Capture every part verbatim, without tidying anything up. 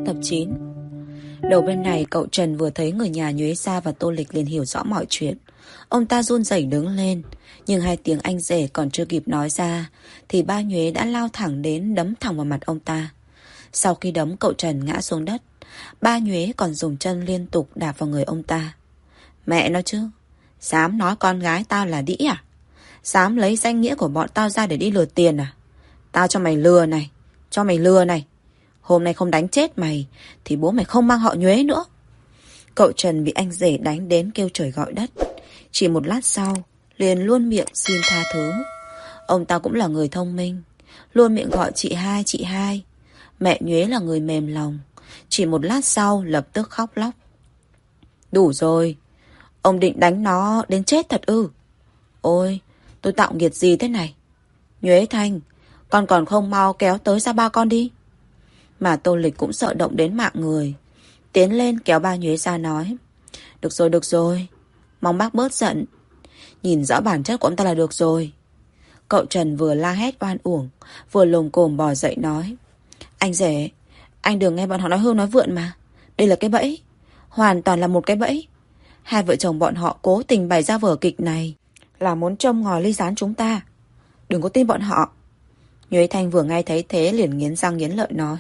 tập chín. Đầu bên này cậu Trần vừa thấy người nhà Nhuế Sa và Tô Lịch liền hiểu rõ mọi chuyện. Ông ta run rẩy đứng lên, nhưng hai tiếng anh rể còn chưa kịp nói ra thì ba Nhuế đã lao thẳng đến đấm thẳng vào mặt ông ta. Sau khi đấm cậu Trần ngã xuống đất, ba Nhuế còn dùng chân liên tục đạp vào người ông ta. Mẹ nó chứ, dám nói con gái tao là đĩ à? Dám lấy danh nghĩa của bọn tao ra để đi lừa tiền à? Tao cho mày lừa này, cho mày lừa này. Hôm nay không đánh chết mày thì bố mày không mang họ Nhuế nữa. Cậu Trần bị anh rể đánh đến kêu trời gọi đất. Chỉ một lát sau liền luôn miệng xin tha thứ. Ông ta cũng là người thông minh, luôn miệng gọi chị hai chị hai. Mẹ Nhuế là người mềm lòng, chỉ một lát sau lập tức khóc lóc. Đủ rồi, ông định đánh nó đến chết thật ư? Ôi, tôi tạo nghiệt gì thế này? Nhuế Thanh, con còn không mau kéo tới ra ba con đi. Mà Tô Lịch cũng sợ động đến mạng người, tiến lên kéo ba Nhuế ra nói. Được rồi, được rồi, mong bác bớt giận. Nhìn rõ bản chất của ông ta là được rồi. Cậu Trần vừa la hét oan uổng, vừa lồm cồm bò dậy nói. Anh rể, anh đừng nghe bọn họ nói hưu nói vượn mà. Đây là cái bẫy, hoàn toàn là một cái bẫy. Hai vợ chồng bọn họ cố tình bày ra vở kịch này là muốn châm ngòi ly gián chúng ta. Đừng có tin bọn họ. Nhuế Thanh vừa nghe thấy thế liền nghiến răng nghiến lợi nói.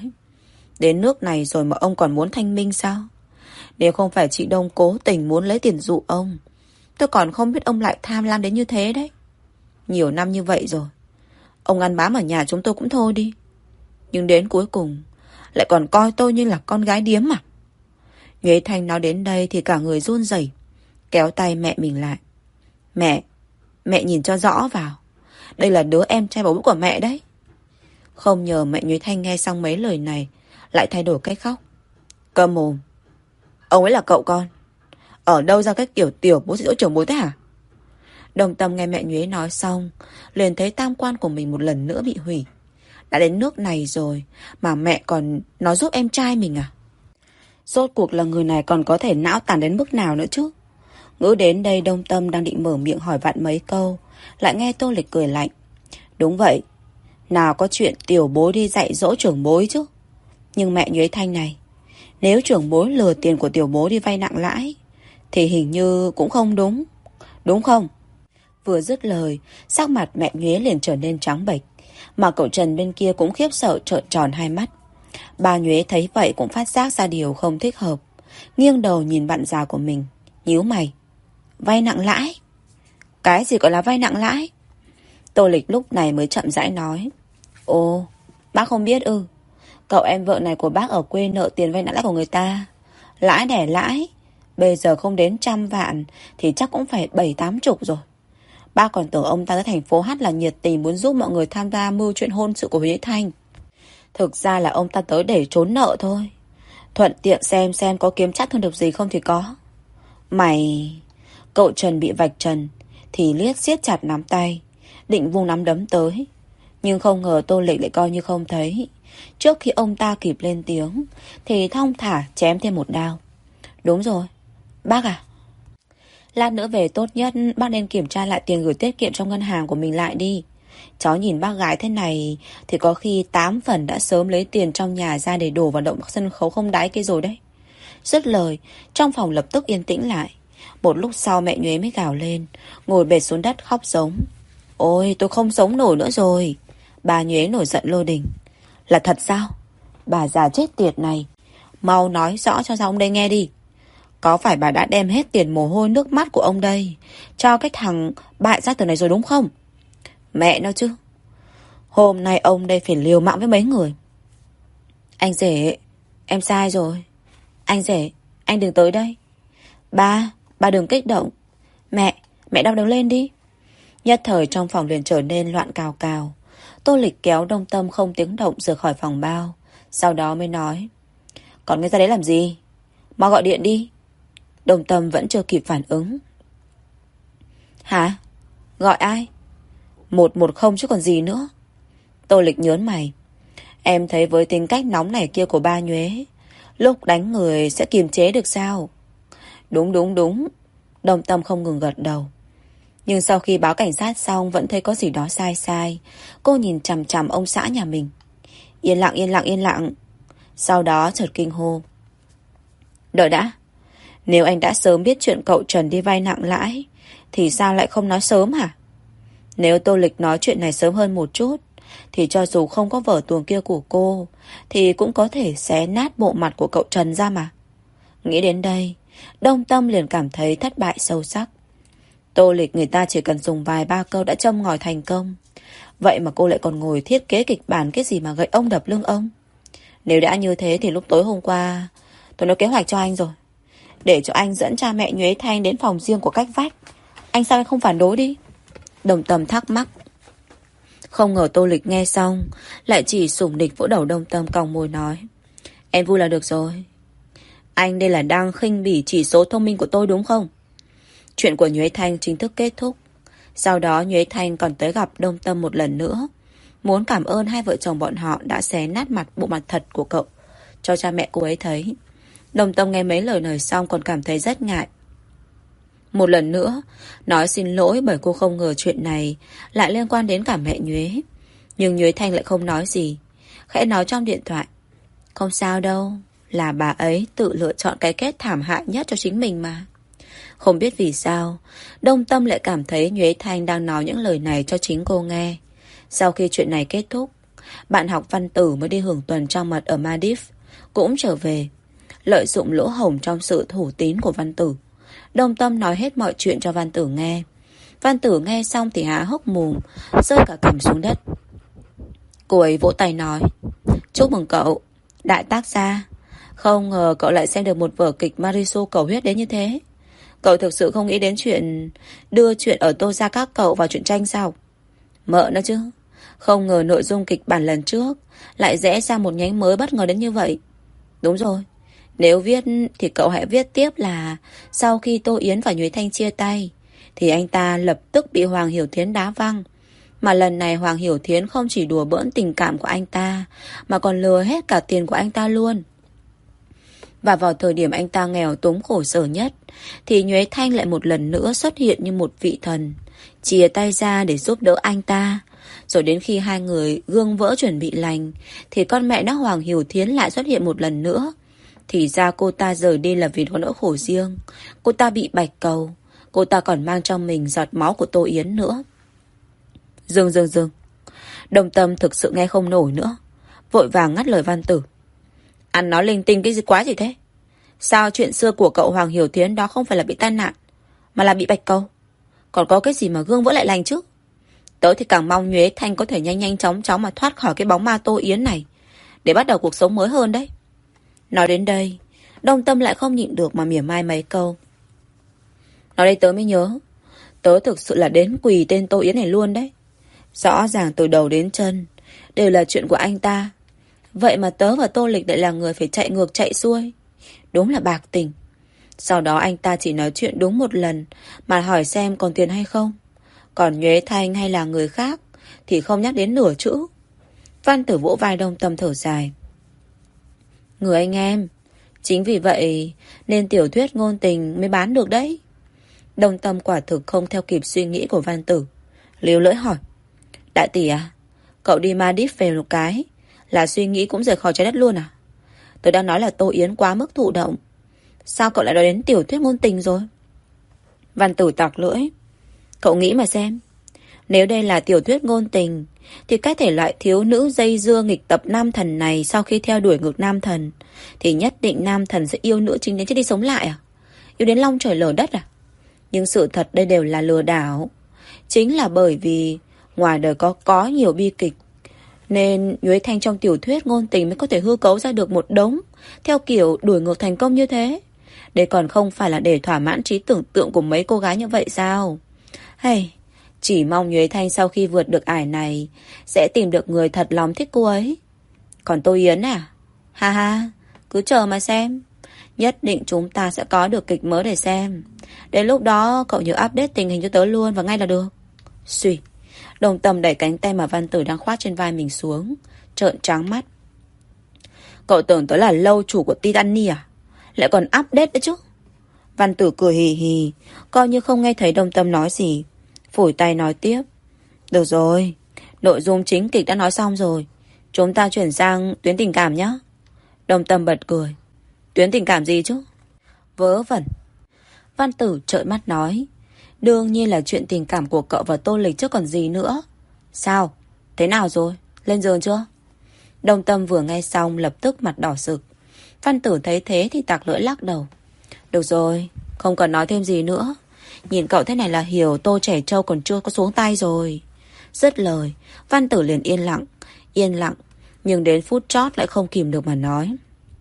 Đến nước này rồi mà ông còn muốn thanh minh sao? Nếu không phải chị Đông cố tình muốn lấy tiền dụ ông, tôi còn không biết ông lại tham lam đến như thế đấy. Nhiều năm như vậy rồi, ông ăn bám ở nhà chúng tôi cũng thôi đi, nhưng đến cuối cùng lại còn coi tôi như là con gái điếm mà. Nhuế Thanh nói đến đây thì cả người run rẩy, kéo tay mẹ mình lại. Mẹ, mẹ nhìn cho rõ vào, đây là đứa em trai bảo bố của mẹ đấy. Không ngờ mẹ Nhuế Thanh nghe xong mấy lời này lại thay đổi cách khóc. Câm mồm, ông ấy là cậu con, ở đâu ra cái kiểu tiểu bố sĩ dỗ trưởng bối thế hả? Đồng Tâm nghe mẹ Nhuế nói xong liền thấy tam quan của mình một lần nữa bị hủy. Đã đến nước này rồi mà mẹ còn nói giúp em trai mình à? Rốt cuộc là người này còn có thể não tàn đến mức nào nữa chứ? Ngữ đến đây Đông Tâm đang định mở miệng hỏi vặn mấy câu, lại nghe Tô Lịch cười lạnh. Đúng vậy, nào có chuyện tiểu bối đi dạy dỗ trưởng bối chứ. Nhưng mẹ Nhuế Thanh này, nếu trưởng bối lừa tiền của tiểu bối đi vay nặng lãi thì hình như cũng không đúng, đúng không? Vừa dứt lời, sắc mặt mẹ Nhuế liền trở nên trắng bệch, mà cậu Trần bên kia cũng khiếp sợ trợn tròn hai mắt. Bà Nhuế thấy vậy cũng phát giác ra điều không thích hợp, nghiêng đầu nhìn bạn già của mình, nhíu mày. Vay nặng lãi? Cái gì gọi là vay nặng lãi? Tô Lịch lúc này mới chậm rãi nói. Ồ, bác không biết ư? Cậu em vợ này của bác ở quê nợ tiền vay nặng lãi của người ta, lãi đẻ lãi, bây giờ không đến trăm vạn thì chắc cũng phải bảy tám chục rồi. Bác còn tưởng ông ta tới thành phố Hát là nhiệt tình muốn giúp mọi người tham gia mưu chuyện hôn sự của Huế Thanh. Thực ra là ông ta tới để trốn nợ thôi, thuận tiện xem xem có kiếm chắc hơn được gì không thì có. Mày... Cậu Trần bị vạch trần thì liếc siết chặt nắm tay, định vung nắm đấm tới. Nhưng không ngờ Tô Lịch lại coi như không thấy. Trước khi ông ta kịp lên tiếng thì thong thả chém thêm một đao. Đúng rồi, bác à, lát nữa về tốt nhất bác nên kiểm tra lại tiền gửi tiết kiệm trong ngân hàng của mình lại đi. Cháu nhìn bác gái thế này thì có khi tám phần đã sớm lấy tiền trong nhà ra để đổ vào động sân khấu không đáy kia rồi đấy. Dứt lời, trong phòng lập tức yên tĩnh lại. Một lúc sau mẹ Nhuế mới gào lên, ngồi bệt xuống đất khóc giống. Ôi, tôi không sống nổi nữa rồi. Bà Nhuế nổi giận lôi đình. Là thật sao? Bà già chết tiệt này, mau nói rõ cho ông đây nghe đi. Có phải bà đã đem hết tiền mồ hôi nước mắt của ông đây cho cái thằng bại gia tử này rồi đúng không? Mẹ nó chứ, hôm nay ông đây phải liều mạng với mấy người. Anh rể, em sai rồi. Anh rể, anh đừng tới đây. Ba, ba đừng kích động. Mẹ, mẹ đau đầu lên đi. Nhất thời trong phòng liền trở nên loạn cào cào. Tô Lịch kéo Đông Tâm không tiếng động rời khỏi phòng bao, sau đó mới nói. Còn nghe ra đấy làm gì? Mau gọi điện đi. Đông Tâm vẫn chưa kịp phản ứng. Hả? Gọi ai? một một không chứ còn gì nữa. Tô Lịch nhớn mày. Em thấy với tính cách nóng này kia của ba Nhuế, lúc đánh người sẽ kiềm chế được sao? Đúng đúng đúng. Đông Tâm không ngừng gật đầu. Nhưng sau khi báo cảnh sát xong vẫn thấy có gì đó sai sai. Cô nhìn chằm chằm ông xã nhà mình. Yên lặng yên lặng yên lặng. Sau đó chợt kinh hô. Đợi đã. Nếu anh đã sớm biết chuyện cậu Trần đi vay nặng lãi thì sao lại không nói sớm hả? Nếu Tô Lịch nói chuyện này sớm hơn một chút thì cho dù không có vở tuồng kia của cô thì cũng có thể xé nát bộ mặt của cậu Trần ra mà. Nghĩ đến đây, Đông Tâm liền cảm thấy thất bại sâu sắc. Tô Lịch người ta chỉ cần dùng vài ba câu đã châm ngòi thành công. Vậy mà cô lại còn ngồi thiết kế kịch bản cái gì mà gậy ông đập lưng ông. Nếu đã như thế thì lúc tối hôm qua tôi nói kế hoạch cho anh rồi. Để cho anh dẫn cha mẹ Nhuế Thanh đến phòng riêng của cách vách. Anh sao anh không phản đối đi? Đồng Tâm thắc mắc. Không ngờ Tô Lịch nghe xong lại chỉ sủng địch vỗ đầu Đông Tâm, cong môi nói. Em vui là được rồi. Anh đây là đang khinh bỉ chỉ số thông minh của tôi đúng không? Chuyện của Nhuế Thanh chính thức kết thúc. Sau đó Nhuế Thanh còn tới gặp Đông Tâm một lần nữa, muốn cảm ơn hai vợ chồng bọn họ đã xé nát mặt bộ mặt thật của cậu cho cha mẹ cô ấy thấy. Đông Tâm nghe mấy lời này xong còn cảm thấy rất ngại. Một lần nữa nói xin lỗi bởi cô không ngờ chuyện này lại liên quan đến cả mẹ Nhuế. Nhưng Nhuế Thanh lại không nói gì, khẽ nói trong điện thoại. Không sao đâu, là bà ấy tự lựa chọn cái kết thảm hại nhất cho chính mình mà. Không biết vì sao Đông Tâm lại cảm thấy Nhuế Thanh đang nói những lời này cho chính cô nghe. Sau khi chuyện này kết thúc, bạn học Văn Tử mới đi hưởng tuần trăng mật ở Maldives cũng trở về. Lợi dụng lỗ hổng trong sự thủ tín của Văn Tử, Đông Tâm nói hết mọi chuyện cho Văn Tử nghe. Văn Tử nghe xong thì há hốc mồm, rơi cả cằm xuống đất. Cô ấy vỗ tay nói. Chúc mừng cậu, đại tác gia. Không ngờ cậu lại xem được một vở kịch Marisu cầu huyết đến như thế. Cậu thực sự không nghĩ đến chuyện đưa chuyện ở Tô Gia các cậu vào chuyện tranh sao? Mợ nó chứ. Không ngờ nội dung kịch bản lần trước lại rẽ ra một nhánh mới bất ngờ đến như vậy. Đúng rồi, nếu viết thì cậu hãy viết tiếp là sau khi Tô Yến và Nhuế Thanh chia tay thì anh ta lập tức bị Hoàng Hiểu Thiến đá văng. Mà lần này Hoàng Hiểu Thiến không chỉ đùa bỡn tình cảm của anh ta mà còn lừa hết cả tiền của anh ta luôn. Và vào thời điểm anh ta nghèo túng khổ sở nhất thì Nhuế Thanh lại một lần nữa xuất hiện như một vị thần, chìa tay ra để giúp đỡ anh ta. Rồi đến khi hai người gương vỡ chuẩn bị lành thì con mẹ nó Hoàng Hiểu Thiến lại xuất hiện một lần nữa. Thì ra cô ta rời đi là vì có nỗi khổ riêng. Cô ta bị bạch cầu. Cô ta còn mang trong mình giọt máu của Tô Yến nữa. Dừng dừng dừng. Đồng Tâm thực sự nghe không nổi nữa, vội vàng ngắt lời Văn Tử. Anh nói linh tinh cái gì quá gì thế? Sao chuyện xưa của cậu Hoàng Hiểu Thiến đó không phải là bị tai nạn mà là bị bạch cầu? Còn có cái gì mà gương vỡ lại lành chứ? Tớ thì càng mong Nhuế Thanh có thể nhanh nhanh chóng chóng mà thoát khỏi cái bóng ma Tô Yến này để bắt đầu cuộc sống mới hơn đấy. Nói đến đây, Đông Tâm lại không nhịn được mà mỉa mai mấy câu. Nói đây tớ mới nhớ, tớ thực sự là đến quỳ tên Tô Yến này luôn đấy. Rõ ràng từ đầu đến chân đều là chuyện của anh ta. Vậy mà tớ và Tô Lịch lại là người phải chạy ngược chạy xuôi. Đúng là bạc tình. Sau đó anh ta chỉ nói chuyện đúng một lần mà hỏi xem còn tiền hay không. Còn Nhuế Thanh hay là người khác thì không nhắc đến nửa chữ. Văn Tử vỗ vai Đông Tâm thở dài. Người anh em, chính vì vậy nên tiểu thuyết ngôn tình mới bán được đấy. Đông Tâm quả thực không theo kịp suy nghĩ của Văn Tử, líu lưỡi hỏi. Đại tỷ à, cậu đi Maldives về một cái là suy nghĩ cũng rời khỏi trái đất luôn à? Tôi đang nói là Tô Yến quá mức thụ động. Sao cậu lại nói đến tiểu thuyết ngôn tình rồi? Văn Tử tặc lưỡi. Cậu nghĩ mà xem, nếu đây là tiểu thuyết ngôn tình thì cái thể loại thiếu nữ dây dưa nghịch tập nam thần này sau khi theo đuổi ngược nam thần thì nhất định nam thần sẽ yêu nữ chính đến chết đi sống lại à? Yêu đến long trời lở đất à? Nhưng sự thật đây đều là lừa đảo. Chính là bởi vì ngoài đời có có nhiều bi kịch nên Nhuế Thanh trong tiểu thuyết ngôn tình mới có thể hư cấu ra được một đống theo kiểu đuổi ngược thành công như thế. Đây còn không phải là để thỏa mãn trí tưởng tượng của mấy cô gái như vậy sao? Hay, chỉ mong Nhuế Thanh sau khi vượt được ải này sẽ tìm được người thật lòng thích cô ấy. Còn Tô Yến à? Ha ha, cứ chờ mà xem. Nhất định chúng ta sẽ có được kịch mới để xem. Đến lúc đó cậu nhớ update tình hình cho tớ luôn và ngay là được. Xùi. Đồng Tâm đẩy cánh tay mà Văn Tử đang khoác trên vai mình xuống, trợn trắng mắt. Cậu tưởng tớ là lâu chủ của Titania à? Lại còn update đấy chứ? Văn Tử cười hì hì, coi như không nghe thấy Đồng Tâm nói gì, phủi tay nói tiếp. Được rồi, nội dung chính kịch đã nói xong rồi, chúng ta chuyển sang tuyến tình cảm nhé. Đồng Tâm bật cười. Tuyến tình cảm gì chứ? Vớ vẩn. Văn Tử trợn mắt nói. Đương nhiên là chuyện tình cảm của cậu và Tô Lịch chứ còn gì nữa. Sao? Thế nào rồi? Lên giường chưa? Đồng Tâm vừa nghe xong lập tức mặt đỏ sực. Văn Tử thấy thế thì tặc lưỡi lắc đầu. Được rồi, không cần nói thêm gì nữa. Nhìn cậu thế này là hiểu Tô Trẻ Trâu còn chưa có xuống tay rồi. Dứt lời, Văn Tử liền yên lặng. Yên lặng, nhưng đến phút chót lại không kìm được mà nói.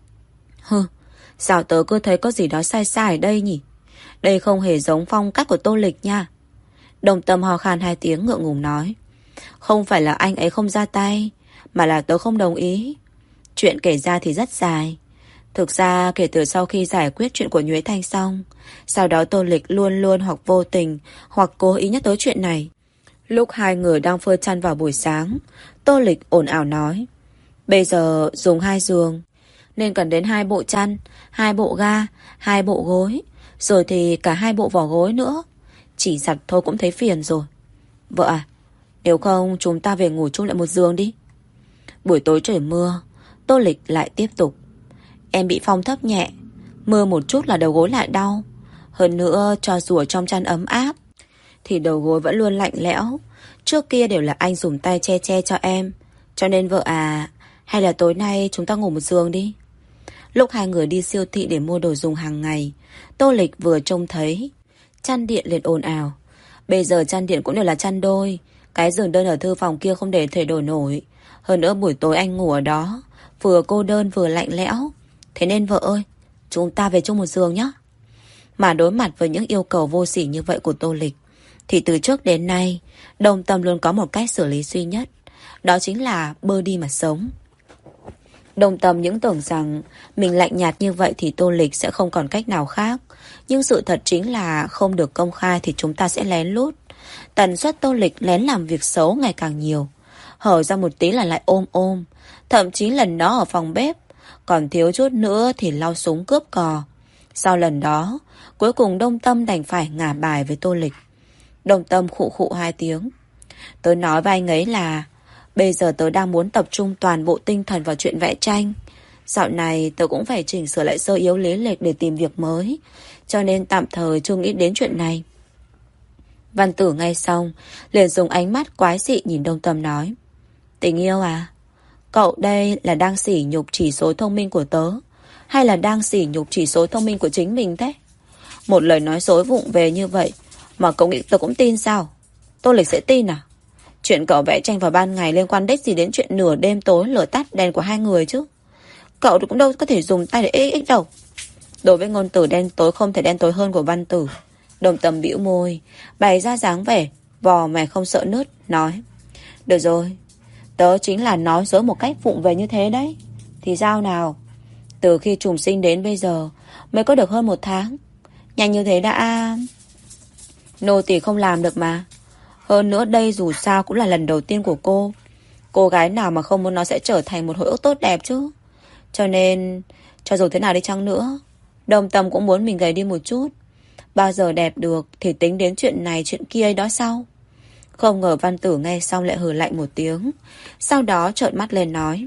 Hừ, sao tớ cứ thấy có gì đó sai sai ở đây nhỉ? Đây không hề giống phong cách của Tô Lịch nha. Đồng Tâm ho khan hai tiếng ngượng ngùng nói. Không phải là anh ấy không ra tay, mà là tớ không đồng ý. Chuyện kể ra thì rất dài. Thực ra kể từ sau khi giải quyết chuyện của Nhuế Thanh xong, sau đó Tô Lịch luôn luôn hoặc vô tình hoặc cố ý nhắc tới chuyện này. Lúc hai người đang phơi chăn vào buổi sáng, Tô Lịch ồn ào nói. Bây giờ dùng hai giường nên cần đến hai bộ chăn, hai bộ ga, hai bộ gối, rồi thì cả hai bộ vỏ gối nữa. Chỉ giặt thôi cũng thấy phiền rồi. Vợ à, nếu không chúng ta về ngủ chung lại một giường đi. Buổi tối trời mưa, Tô Lịch lại tiếp tục. Em bị phong thấp nhẹ, mưa một chút là đầu gối lại đau. Hơn nữa cho dù ở trong chăn ấm áp thì đầu gối vẫn luôn lạnh lẽo. Trước kia đều là anh dùng tay che che cho em. Cho nên vợ à, hay là tối nay chúng ta ngủ một giường đi. Lúc hai người đi siêu thị để mua đồ dùng hàng ngày, Tô Lịch vừa trông thấy chăn điện liền ồn ào. Bây giờ chăn điện cũng đều là chăn đôi. Cái giường đơn ở thư phòng kia không để thể đổi nổi. Hơn nữa buổi tối anh ngủ ở đó, vừa cô đơn vừa lạnh lẽo. Thế nên vợ ơi, chúng ta về chung một giường nhé. Mà đối mặt với những yêu cầu vô sỉ như vậy của Tô Lịch, thì từ trước đến nay Đồng Tâm luôn có một cách xử lý duy nhất. Đó chính là bơ đi mà sống. Đồng Tâm những tưởng rằng mình lạnh nhạt như vậy thì Tô Lịch sẽ không còn cách nào khác. Nhưng sự thật chính là không được công khai thì chúng ta sẽ lén lút. Tần suất Tô Lịch lén làm việc xấu ngày càng nhiều. Hở ra một tí là lại ôm ôm. Thậm chí lần đó ở phòng bếp, còn thiếu chút nữa thì lau súng cướp cò. Sau lần đó, cuối cùng Đồng Tâm đành phải ngả bài với Tô Lịch. Đồng Tâm khụ khụ hai tiếng. Tớ nói với anh ấy là bây giờ tớ đang muốn tập trung toàn bộ tinh thần vào chuyện vẽ tranh. Dạo này tớ cũng phải chỉnh sửa lại sơ yếu lý lịch để tìm việc mới, cho nên tạm thời chưa nghĩ đến chuyện này. Văn Tử nghe xong liền dùng ánh mắt quái dị nhìn Đồng Tâm nói. Tình yêu à, cậu đây là đang sỉ nhục chỉ số thông minh của tớ, hay là đang sỉ nhục chỉ số thông minh của chính mình thế? Một lời nói dối vụng về như vậy mà cậu nghĩ tớ cũng tin sao? Tô Lịch sẽ tin à? Chuyện cậu vẽ tranh vào ban ngày liên quan đếch gì đến chuyện nửa đêm tối lửa tắt đèn của hai người chứ. Cậu cũng đâu có thể dùng tay để ích ích đâu. Đối với ngôn từ đen tối không thể đen tối hơn của Văn Tử, Đồng Tâm bĩu môi, bày ra dáng vẻ vò mè không sợ nứt, nói. Được rồi, tớ chính là nói dối một cách vụng về như thế đấy. Thì sao nào? Từ khi trùng sinh đến bây giờ mới có được hơn một tháng. Nhanh như thế đã... Nô tỳ không làm được mà. Hơn nữa đây dù sao cũng là lần đầu tiên của cô. Cô gái nào mà không muốn nó sẽ trở thành một hồi ức tốt đẹp chứ. Cho nên cho dù thế nào đi chăng nữa, Đồng Tâm cũng muốn mình gầy đi một chút. Bao giờ đẹp được thì tính đến chuyện này chuyện kia đó sau. Không ngờ Văn Tử nghe xong lại hừ lạnh một tiếng. Sau đó trợn mắt lên nói.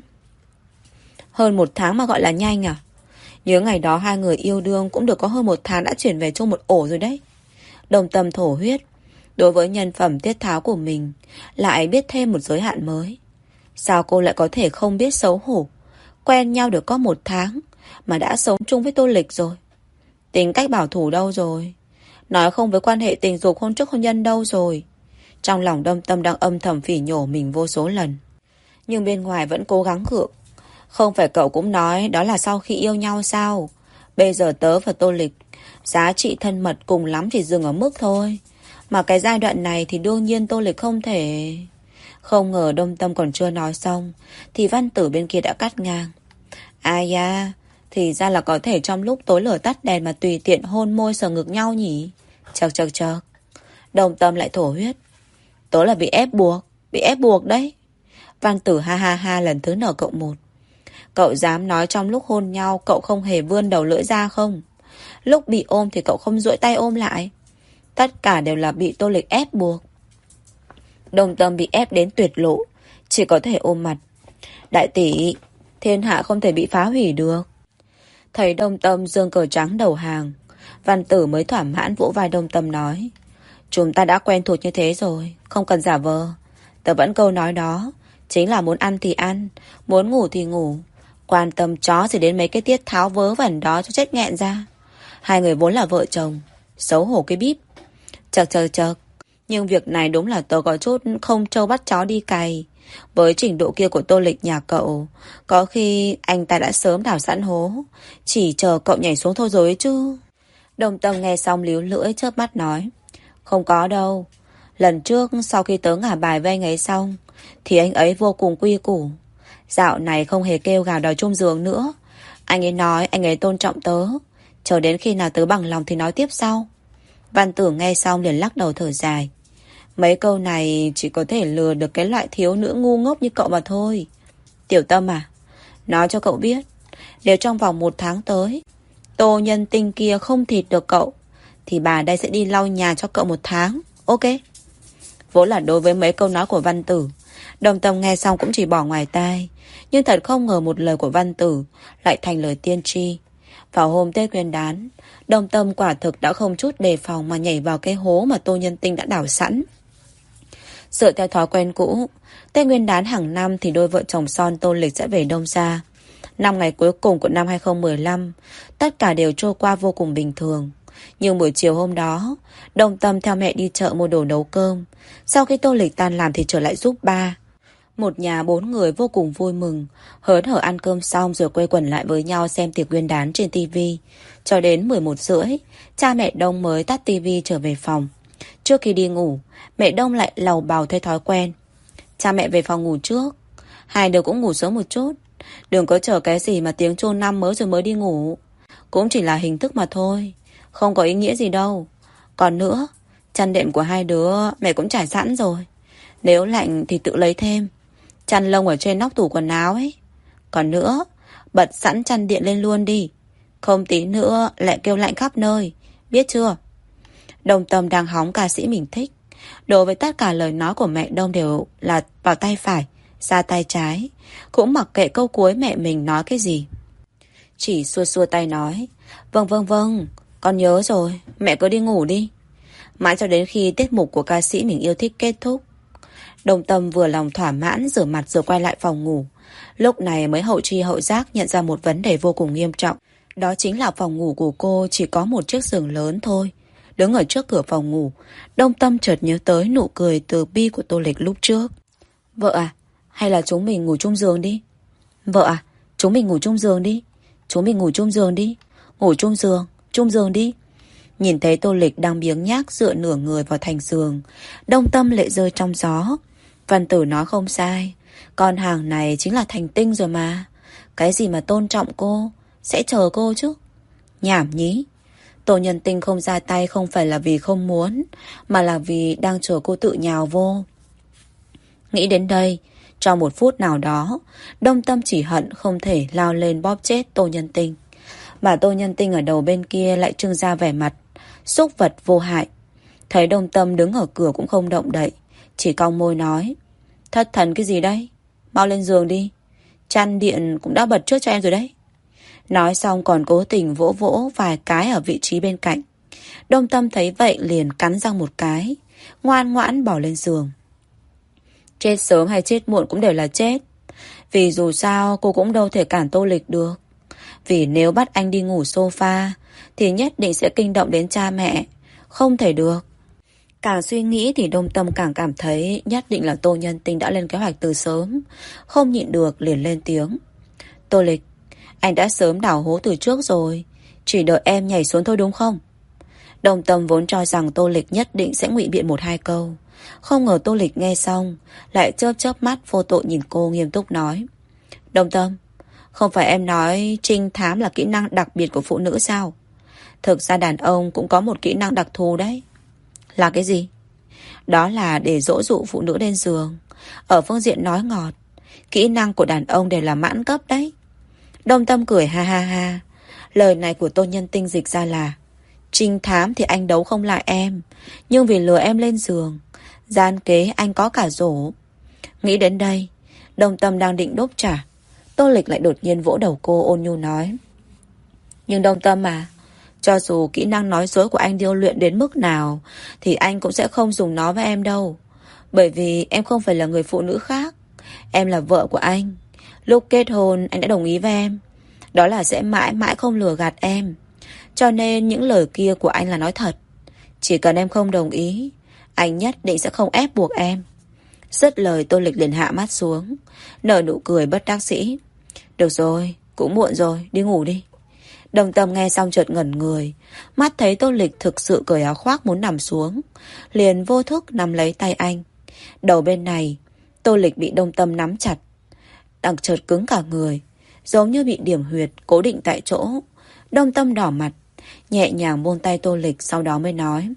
Hơn một tháng mà gọi là nhanh à? Nhớ ngày đó hai người yêu đương cũng được có hơn một tháng đã chuyển về chung một ổ rồi đấy. Đồng Tâm thổ huyết. Đối với nhân phẩm tiết tháo của mình lại biết thêm một giới hạn mới. Sao cô lại có thể không biết xấu hổ? Quen nhau được có một tháng mà đã sống chung với Tô Lịch rồi. Tính cách bảo thủ đâu rồi? Nói không với quan hệ tình dục hôn trước hôn nhân đâu rồi? Trong lòng Đồng Tâm đang âm thầm phỉ nhổ mình vô số lần, nhưng bên ngoài vẫn cố gắng gượng. Không phải cậu cũng nói đó là sau khi yêu nhau sao? Bây giờ tớ và Tô Lịch giá trị thân mật cùng lắm chỉ dừng ở mức thôi. Mà cái giai đoạn này thì đương nhiên Tô Lịch không thể... Không ngờ Đồng Tâm còn chưa nói xong thì Văn Tử bên kia đã cắt ngang. Ai da, thì ra là có thể trong lúc tối lửa tắt đèn mà tùy tiện hôn môi sờ ngực nhau nhỉ? Chật chật chật. Đồng Tâm lại thổ huyết. Tớ là bị ép buộc, bị ép buộc đấy. Văn Tử ha ha ha lần thứ nở cộng một. Cậu dám nói trong lúc hôn nhau cậu không hề vươn đầu lưỡi ra không? Lúc bị ôm thì cậu không duỗi tay ôm lại. Tất cả đều là bị Tô Lịch ép buộc. Đồng Tâm bị ép đến tuyệt lộ, chỉ có thể ôm mặt. Đại tỷ, Thiên hạ không thể bị phá hủy được. Thấy Đông Tâm giương cờ trắng đầu hàng, Văn Tử mới thỏa mãn vỗ vai Đông Tâm nói: Chúng ta đã quen thuộc như thế rồi, không cần giả vờ. Tớ vẫn câu nói đó, chính là muốn ăn thì ăn, muốn ngủ thì ngủ. Quan tâm chó gì đến mấy cái tiết tháo vớ vẩn đó cho chết nghẹn ra. Hai người vốn là vợ chồng, xấu hổ cái bíp. Chật chật chật. Nhưng việc này đúng là tớ có chút không trâu bắt chó đi cày. Với trình độ kia của Tô Lịch nhà cậu, có khi anh ta đã sớm đào sẵn hố, chỉ chờ cậu nhảy xuống thôi rồi ấy chứ. Đồng Tâm nghe xong líu lưỡi chớp mắt nói: Không có đâu. Lần trước sau khi tớ ngả bài với anh ấy xong thì anh ấy vô cùng quy củ. Dạo này không hề kêu gào đòi chung giường nữa. Anh ấy nói anh ấy tôn trọng tớ, chờ đến khi nào tớ bằng lòng thì nói tiếp sau. Văn Tử nghe xong liền lắc đầu thở dài. Mấy câu này chỉ có thể lừa được cái loại thiếu nữ ngu ngốc như cậu mà thôi. Tiểu Tâm à, nói cho cậu biết, nếu trong vòng một tháng tới Tô Nhân Tinh kia không thịt được cậu thì bà đây sẽ đi lau nhà cho cậu một tháng. Ok. Vốn là đối với mấy câu nói của Văn Tử, Đồng Tâm nghe xong cũng chỉ bỏ ngoài tai. Nhưng thật không ngờ một lời của Văn Tử lại thành lời tiên tri. Vào hôm Tết Nguyên đán, Đồng Tâm quả thực đã không chút đề phòng mà nhảy vào cái hố mà Tô Nhân Tinh đã đào sẵn. Dựa theo thói quen cũ, Tết Nguyên đán hàng năm thì đôi vợ chồng son Tô Lịch sẽ về Đông Gia. Năm ngày cuối cùng của năm hai không một năm, tất cả đều trôi qua vô cùng bình thường. Nhưng buổi chiều hôm đó, Đồng Tâm theo mẹ đi chợ mua đồ nấu cơm. Sau khi Tô Lịch tan làm thì trở lại giúp ba. Một nhà bốn người vô cùng vui mừng, hớn hở ăn cơm xong rồi quây quần lại với nhau xem tiệc Nguyên đán trên tivi. Cho đến mười một rưỡi, cha mẹ Đông mới tắt tivi trở về phòng. Trước khi đi ngủ, mẹ Đông lại lầu bầu theo thói quen: Cha mẹ về phòng ngủ trước, hai đứa cũng ngủ sớm một chút. Đừng có chờ cái gì mà tiếng chuông năm mới rồi mới đi ngủ. Cũng chỉ là hình thức mà thôi, không có ý nghĩa gì đâu. Còn nữa, chăn đệm của hai đứa mẹ cũng trải sẵn rồi, nếu lạnh thì tự lấy thêm. Chăn lông ở trên nóc tủ quần áo ấy. Còn nữa, bật sẵn chăn điện lên luôn đi, không tí nữa lại kêu lạnh khắp nơi, biết chưa? Đồng Tâm đang hóng ca sĩ mình thích. Đối với tất cả lời nói của mẹ Đông đều là vào tay phải, ra tay trái, cũng mặc kệ câu cuối mẹ mình nói cái gì. Chỉ xua xua tay nói: Vâng vâng vâng, con nhớ rồi, mẹ cứ đi ngủ đi. Mãi cho đến khi tiết mục của ca sĩ mình yêu thích kết thúc, Đồng Tâm vừa lòng thỏa mãn rửa mặt rồi quay lại phòng ngủ. Lúc này mới hậu tri hậu giác nhận ra một vấn đề vô cùng nghiêm trọng. Đó chính là phòng ngủ của cô chỉ có một chiếc giường lớn thôi. Đứng ở trước cửa phòng ngủ, Đông Tâm chợt nhớ tới nụ cười từ bi của Tô Lịch lúc trước. Vợ à, hay là chúng mình ngủ chung giường đi. Vợ à, chúng mình ngủ chung giường đi. Chúng mình ngủ chung giường đi. Ngủ chung giường, chung giường đi. Nhìn thấy Tô Lịch đang biếng nhác dựa nửa người vào thành giường, Đông Tâm lệ rơi trong gió. Văn Tử nói không sai, con hàng này chính là thành tinh rồi mà. Cái gì mà tôn trọng cô, sẽ chờ cô chứ. Nhảm nhí. Tô Nhân Tinh không ra tay không phải là vì không muốn, mà là vì đang chờ cô tự nhào vô. Nghĩ đến đây, trong một phút nào đó, Đông Tâm chỉ hận không thể lao lên bóp chết Tô Nhân Tinh. Mà Tô Nhân Tinh ở đầu bên kia lại trưng ra vẻ mặt súc vật vô hại. Thấy Đông Tâm đứng ở cửa cũng không động đậy, chỉ cong môi nói: Thất thần cái gì đấy, mau lên giường đi. Chăn điện cũng đã bật trước cho em rồi đấy. Nói xong còn cố tình vỗ vỗ vài cái ở vị trí bên cạnh. Đông Tâm thấy vậy liền cắn răng một cái, ngoan ngoãn bỏ lên giường. Chết sớm hay chết muộn cũng đều là chết. Vì dù sao cô cũng đâu thể cản Tô Lịch được. Vì nếu bắt anh đi ngủ sofa thì nhất định sẽ kinh động đến cha mẹ. Không thể được. Càng suy nghĩ thì Đông Tâm càng cảm thấy nhất định là Tô Nhân Tinh đã lên kế hoạch từ sớm. Không nhịn được liền lên tiếng: Tô Lịch, anh đã sớm đào hố từ trước rồi, chỉ đợi em nhảy xuống thôi đúng không? Đông Tâm vốn cho rằng Tô Lịch nhất định sẽ ngụy biện một hai câu. Không ngờ Tô Lịch nghe xong lại chớp chớp mắt vô tội nhìn cô, nghiêm túc nói: Đông Tâm, không phải em nói trinh thám là kỹ năng đặc biệt của phụ nữ sao? Thực ra đàn ông cũng có một kỹ năng đặc thù đấy. Là cái gì? Đó là để dỗ dụ phụ nữ lên giường. Ở phương diện nói ngọt, kỹ năng của đàn ông đều là mãn cấp đấy. Đông Tâm cười ha ha ha. Lời này của Tô Nhân Tinh dịch ra là: trinh thám thì anh đấu không lại em, nhưng vì lừa em lên giường, gian kế anh có cả rổ. Nghĩ đến đây, Đông Tâm đang định đốp trả, Tô Lịch lại đột nhiên vỗ đầu cô ôn nhu nói. Nhưng Đông Tâm à, cho dù kỹ năng nói dối của anh điêu luyện đến mức nào thì anh cũng sẽ không dùng nó với em đâu. Bởi vì em không phải là người phụ nữ khác. Em là vợ của anh. Lúc kết hôn anh đã đồng ý với em, đó là sẽ mãi mãi không lừa gạt em. Cho nên những lời kia của anh là nói thật. Chỉ cần em không đồng ý, anh nhất định sẽ không ép buộc em. Dứt lời Tô Lịch liền hạ mắt xuống, nở nụ cười bất đắc dĩ. Được rồi, cũng muộn rồi, đi ngủ đi. Đồng Tâm nghe xong chợt ngẩn người, mắt thấy Tô Lịch thực sự cởi áo khoác muốn nằm xuống, liền vô thức nắm lấy tay anh. Đầu bên này Tô Lịch bị Đông Tâm nắm chặt, đang chợt cứng cả người, giống như bị điểm huyệt cố định tại chỗ. Đông Tâm đỏ mặt, nhẹ nhàng buông tay Tô Lịch, sau đó mới nói.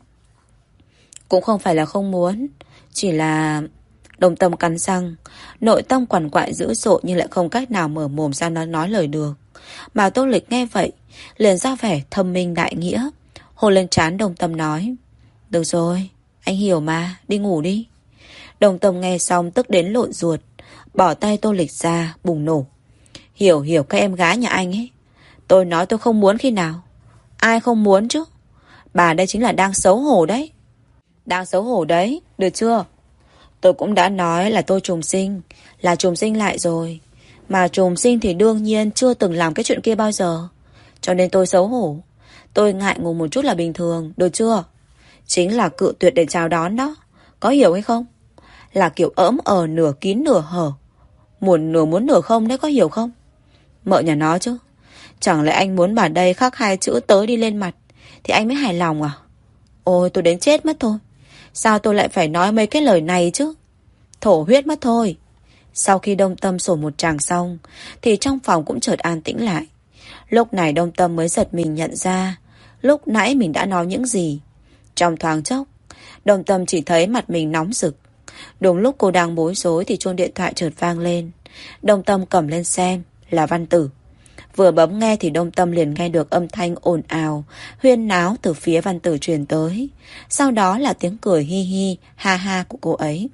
Cũng không phải là không muốn, chỉ là... Đông Tâm cắn răng, nội tâm quằn quại dữ dội nhưng lại không cách nào mở mồm ra nói, nói lời được. Mà Tô Lịch nghe vậy liền ra vẻ thâm minh đại nghĩa, hôn lên trán Đông Tâm nói. Được rồi, anh hiểu mà, đi ngủ đi. Đông Tâm nghe xong tức đến lộn ruột, bỏ tay Tô Lịch ra, bùng nổ. Hiểu hiểu các em gái nhà anh ấy. Tôi nói tôi không muốn khi nào? Ai không muốn chứ? Bà đây chính là đang xấu hổ đấy. Đang xấu hổ đấy, được chưa? Tôi cũng đã nói là tôi trùng sinh, là trùng sinh lại rồi. Mà trùng sinh thì đương nhiên chưa từng làm cái chuyện kia bao giờ. Cho nên tôi xấu hổ. Tôi ngại ngùng một chút là bình thường, được chưa? Chính là cự tuyệt để chào đón đó. Có hiểu hay không? Là kiểu ỡm ờ nửa kín nửa hở. Muốn nửa muốn nửa không đấy, có hiểu không? Mợ nhà nó chứ. Chẳng lẽ anh muốn bà đây khắc hai chữ tới đi lên mặt thì anh mới hài lòng à? Ôi tôi đến chết mất thôi. Sao tôi lại phải nói mấy cái lời này chứ? Thổ huyết mất thôi. Sau khi Đông Tâm sổ một tràng xong thì trong phòng cũng chợt an tĩnh lại. Lúc này Đông Tâm mới giật mình nhận ra lúc nãy mình đã nói những gì. Trong thoáng chốc Đông Tâm chỉ thấy mặt mình nóng rực. Đúng lúc cô đang bối rối thì chuông điện thoại chợt vang lên. Đông Tâm cầm lên xem là Văn Tử. Vừa bấm nghe thì Đông Tâm liền nghe được âm thanh ồn ào, huyên náo từ phía Văn Tử truyền tới. Sau đó là tiếng cười hi hi, ha ha của cô ấy.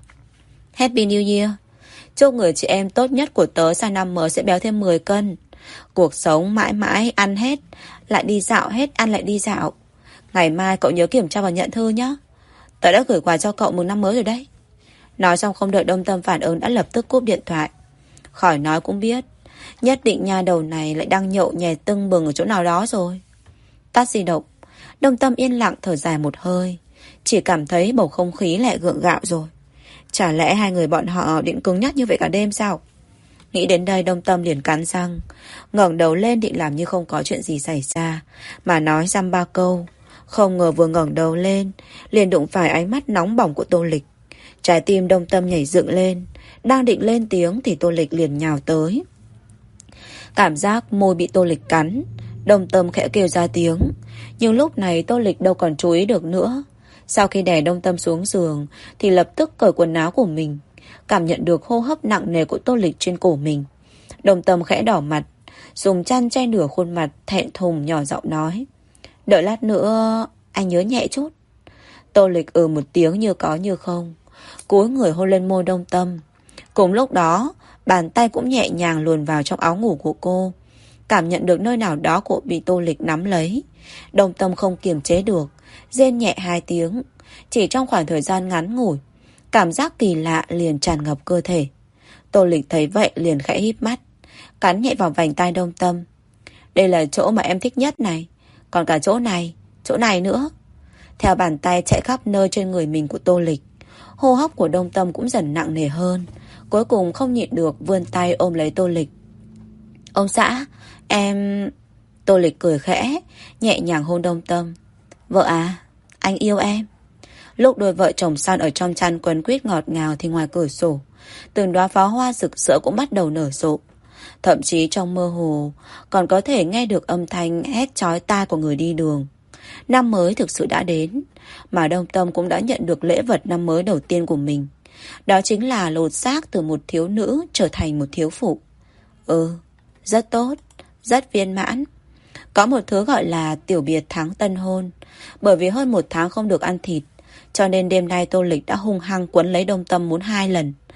Happy New Year! Chúc người chị em tốt nhất của tớ sang năm mới sẽ béo thêm mười cân. Cuộc sống mãi mãi ăn hết, lại đi dạo hết, ăn lại đi dạo. Ngày mai cậu nhớ kiểm tra và nhận thư nhé. Tớ đã gửi quà cho cậu mừng năm mới rồi đấy. Nói xong không đợi Đông Tâm phản ứng đã lập tức cúp điện thoại. Khỏi nói cũng biết, nhất định nha đầu này lại đang nhậu nhè tưng bừng ở chỗ nào đó rồi. Tắt di động, Đông Tâm yên lặng thở dài một hơi. Chỉ cảm thấy bầu không khí lại gượng gạo rồi. Chả lẽ hai người bọn họ định cứng nhắc như vậy cả đêm sao? Nghĩ đến đây Đông Tâm liền cắn răng, ngẩng đầu lên định làm như không có chuyện gì xảy ra, mà nói dăm ba câu. Không ngờ vừa ngẩng đầu lên liền đụng phải ánh mắt nóng bỏng của Tô Lịch. Trái tim Đông Tâm nhảy dựng lên. Đang định lên tiếng thì Tô Lịch liền nhào tới. Cảm giác môi bị Tô Lịch cắn, Đông Tâm khẽ kêu ra tiếng. Nhưng lúc này Tô Lịch đâu còn chú ý được nữa. Sau khi đè Đông Tâm xuống giường thì lập tức cởi quần áo của mình. Cảm nhận được hô hấp nặng nề của Tô Lịch trên cổ mình, Đông Tâm khẽ đỏ mặt, dùng chăn che nửa khuôn mặt, thẹn thùng nhỏ giọng nói. Đợi lát nữa anh nhớ nhẹ chút. Tô Lịch ừ một tiếng như có như không, cúi người hôn lên môi Đông Tâm. Cùng lúc đó bàn tay cũng nhẹ nhàng luồn vào trong áo ngủ của cô. Cảm nhận được nơi nào đó của bị Tô Lịch nắm lấy, Đông Tâm không kiềm chế được, rên nhẹ hai tiếng. Chỉ trong khoảng thời gian ngắn ngủi, cảm giác kỳ lạ liền tràn ngập cơ thể. Tô Lịch thấy vậy liền khẽ híp mắt, cắn nhẹ vào vành tai Đông Tâm. Đây là chỗ mà em thích nhất này. Còn cả chỗ này, chỗ này nữa. Theo bàn tay chạy khắp nơi trên người mình của Tô Lịch, hô hấp của Đông Tâm cũng dần nặng nề hơn. Cuối cùng không nhịn được vươn tay ôm lấy Tô Lịch. Ông xã, em... Tô Lịch cười khẽ, nhẹ nhàng hôn Đông Tâm. Vợ à, anh yêu em. Lúc đôi vợ chồng son ở trong chăn quấn quýt ngọt ngào thì ngoài cửa sổ, từng đóa pháo hoa rực rỡ cũng bắt đầu nở rộ. Thậm chí trong mơ hồ còn có thể nghe được âm thanh hét chói tai của người đi đường. Năm mới thực sự đã đến, mà Đông Tâm cũng đã nhận được lễ vật năm mới đầu tiên của mình. Đó chính là lột xác từ một thiếu nữ trở thành một thiếu phụ. Ừ, rất tốt, rất viên mãn. Có một thứ gọi là tiểu biệt thắng tân hôn. Bởi vì hơn một tháng không được ăn thịt, cho nên đêm nay Tô Lịch đã hung hăng quấn lấy Đông Tâm muốn hai lần.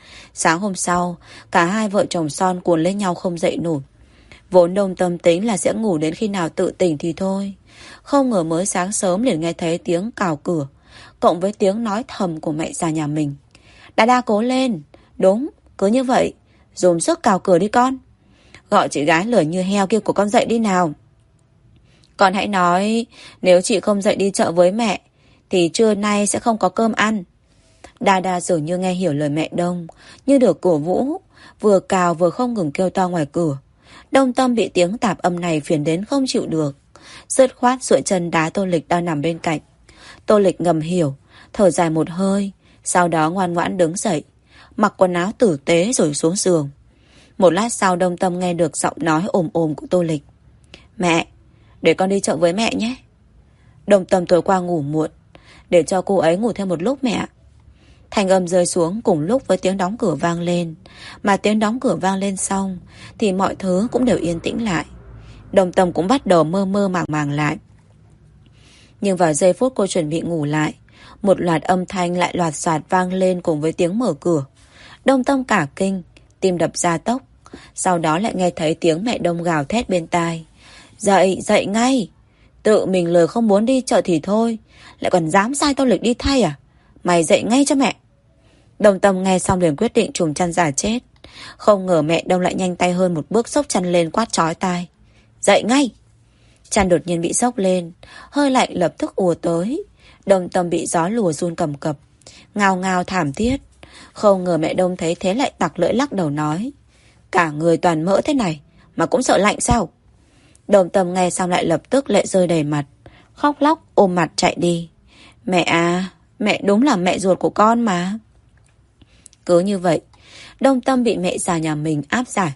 Sáng hôm sau, cả hai vợ chồng Son cuốn lấy nhau không dậy nổi. Vốn Đông Tâm tính là sẽ ngủ đến khi nào tự tỉnh thì thôi. Không ngờ mới sáng sớm liền nghe thấy tiếng cào cửa, cộng với tiếng nói thầm của mẹ già nhà mình. Đa Đa cố lên. Đúng, cứ như vậy. Dùng sức cào cửa đi con. Gọi chị gái lười như heo kia của con dậy đi nào. Con hãy nói, nếu chị không dậy đi chợ với mẹ thì trưa nay sẽ không có cơm ăn. Đa Đa dường như nghe hiểu lời mẹ Đông, như được cổ vũ, vừa cào vừa không ngừng kêu to ngoài cửa. Đông Tâm bị tiếng tạp âm này phiền đến không chịu được, dứt khoát duỗi chân đá Tô Lịch đang nằm bên cạnh. Tô Lịch ngầm hiểu, thở dài một hơi, sau đó ngoan ngoãn đứng dậy, mặc quần áo tử tế rồi xuống giường. Một lát sau Đông Tâm nghe được giọng nói ồm ồm của Tô Lịch. Mẹ, để con đi chợ với mẹ nhé. Đông Tâm tối qua ngủ muộn, để cho cô ấy ngủ thêm một lúc mẹ. Thành âm rơi xuống cùng lúc với tiếng đóng cửa vang lên. Mà tiếng đóng cửa vang lên xong thì mọi thứ cũng đều yên tĩnh lại. Đông Tâm cũng bắt đầu mơ mơ màng màng lại. Nhưng vào giây phút cô chuẩn bị ngủ lại, một loạt âm thanh lại loạt soạt vang lên cùng với tiếng mở cửa. Đông Tâm cả kinh, tim đập gia tốc. Sau đó lại nghe thấy tiếng mẹ Đông gào thét bên tai. Dậy, dậy ngay. Tự mình lời không muốn đi chợ thì thôi, lại còn dám sai Tô Lịch đi thay à? Mày dậy ngay cho mẹ. Đông Tâm nghe xong liền quyết định trùm chăn giả chết. Không ngờ mẹ Đông lại nhanh tay hơn một bước xốc chăn lên quát chói tai. Dậy ngay. Chăn đột nhiên bị xốc lên, hơi lạnh lập tức ùa tới. Đông Tâm bị gió lùa run cầm cập, ngao ngao thảm thiết. Không ngờ mẹ Đông thấy thế lại tặc lưỡi lắc đầu nói. Cả người toàn mỡ thế này mà cũng sợ lạnh sao? Đông Tâm nghe xong lại lập tức lệ rơi đầy mặt, khóc lóc ôm mặt chạy đi. Mẹ à, mẹ đúng là mẹ ruột của con mà. Cứ như vậy, Đông Tâm bị mẹ già nhà mình áp giải.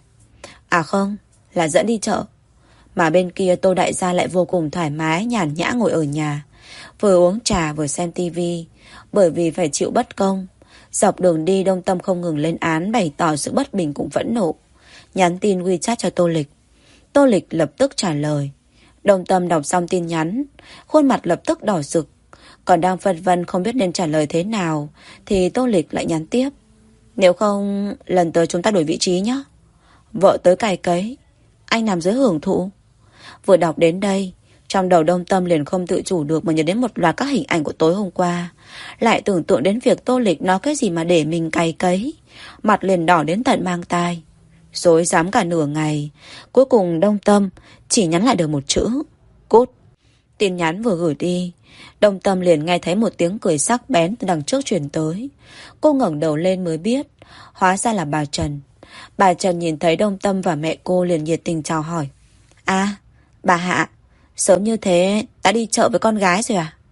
À không, là dẫn đi chợ. Mà bên kia Tô Đại Gia lại vô cùng thoải mái nhàn nhã ngồi ở nhà, vừa uống trà vừa xem tivi. Bởi vì phải chịu bất công, dọc đường đi Đông Tâm không ngừng lên án, bày tỏ sự bất bình cũng phẫn nộ. Nhắn tin WeChat cho Tô Lịch. Tô Lịch lập tức trả lời. Đông Tâm đọc xong tin nhắn, khuôn mặt lập tức đỏ rực. Còn đang phân vân không biết nên trả lời thế nào thì Tô Lịch lại nhắn tiếp. Nếu không, lần tới chúng ta đổi vị trí nhé. Vợ tới cày cấy, anh nằm dưới hưởng thụ. Vừa đọc đến đây, trong đầu Đông Tâm liền không tự chủ được mà nhớ đến một loạt các hình ảnh của tối hôm qua. Lại tưởng tượng đến việc Tô Lịch nói cái gì mà để mình cày cấy. Mặt liền đỏ đến tận mang tai. Rối rắm cả nửa ngày, cuối cùng Đông Tâm chỉ nhắn lại được một chữ: cút. Tin nhắn vừa gửi đi, Đông Tâm liền nghe thấy một tiếng cười sắc bén từ đằng trước truyền tới. Cô ngẩng đầu lên mới biết, hóa ra là bà Trần. Bà Trần nhìn thấy Đông Tâm và mẹ cô liền nhiệt tình chào hỏi. À, bà Hạ, sớm như thế đã đi chợ với con gái rồi à?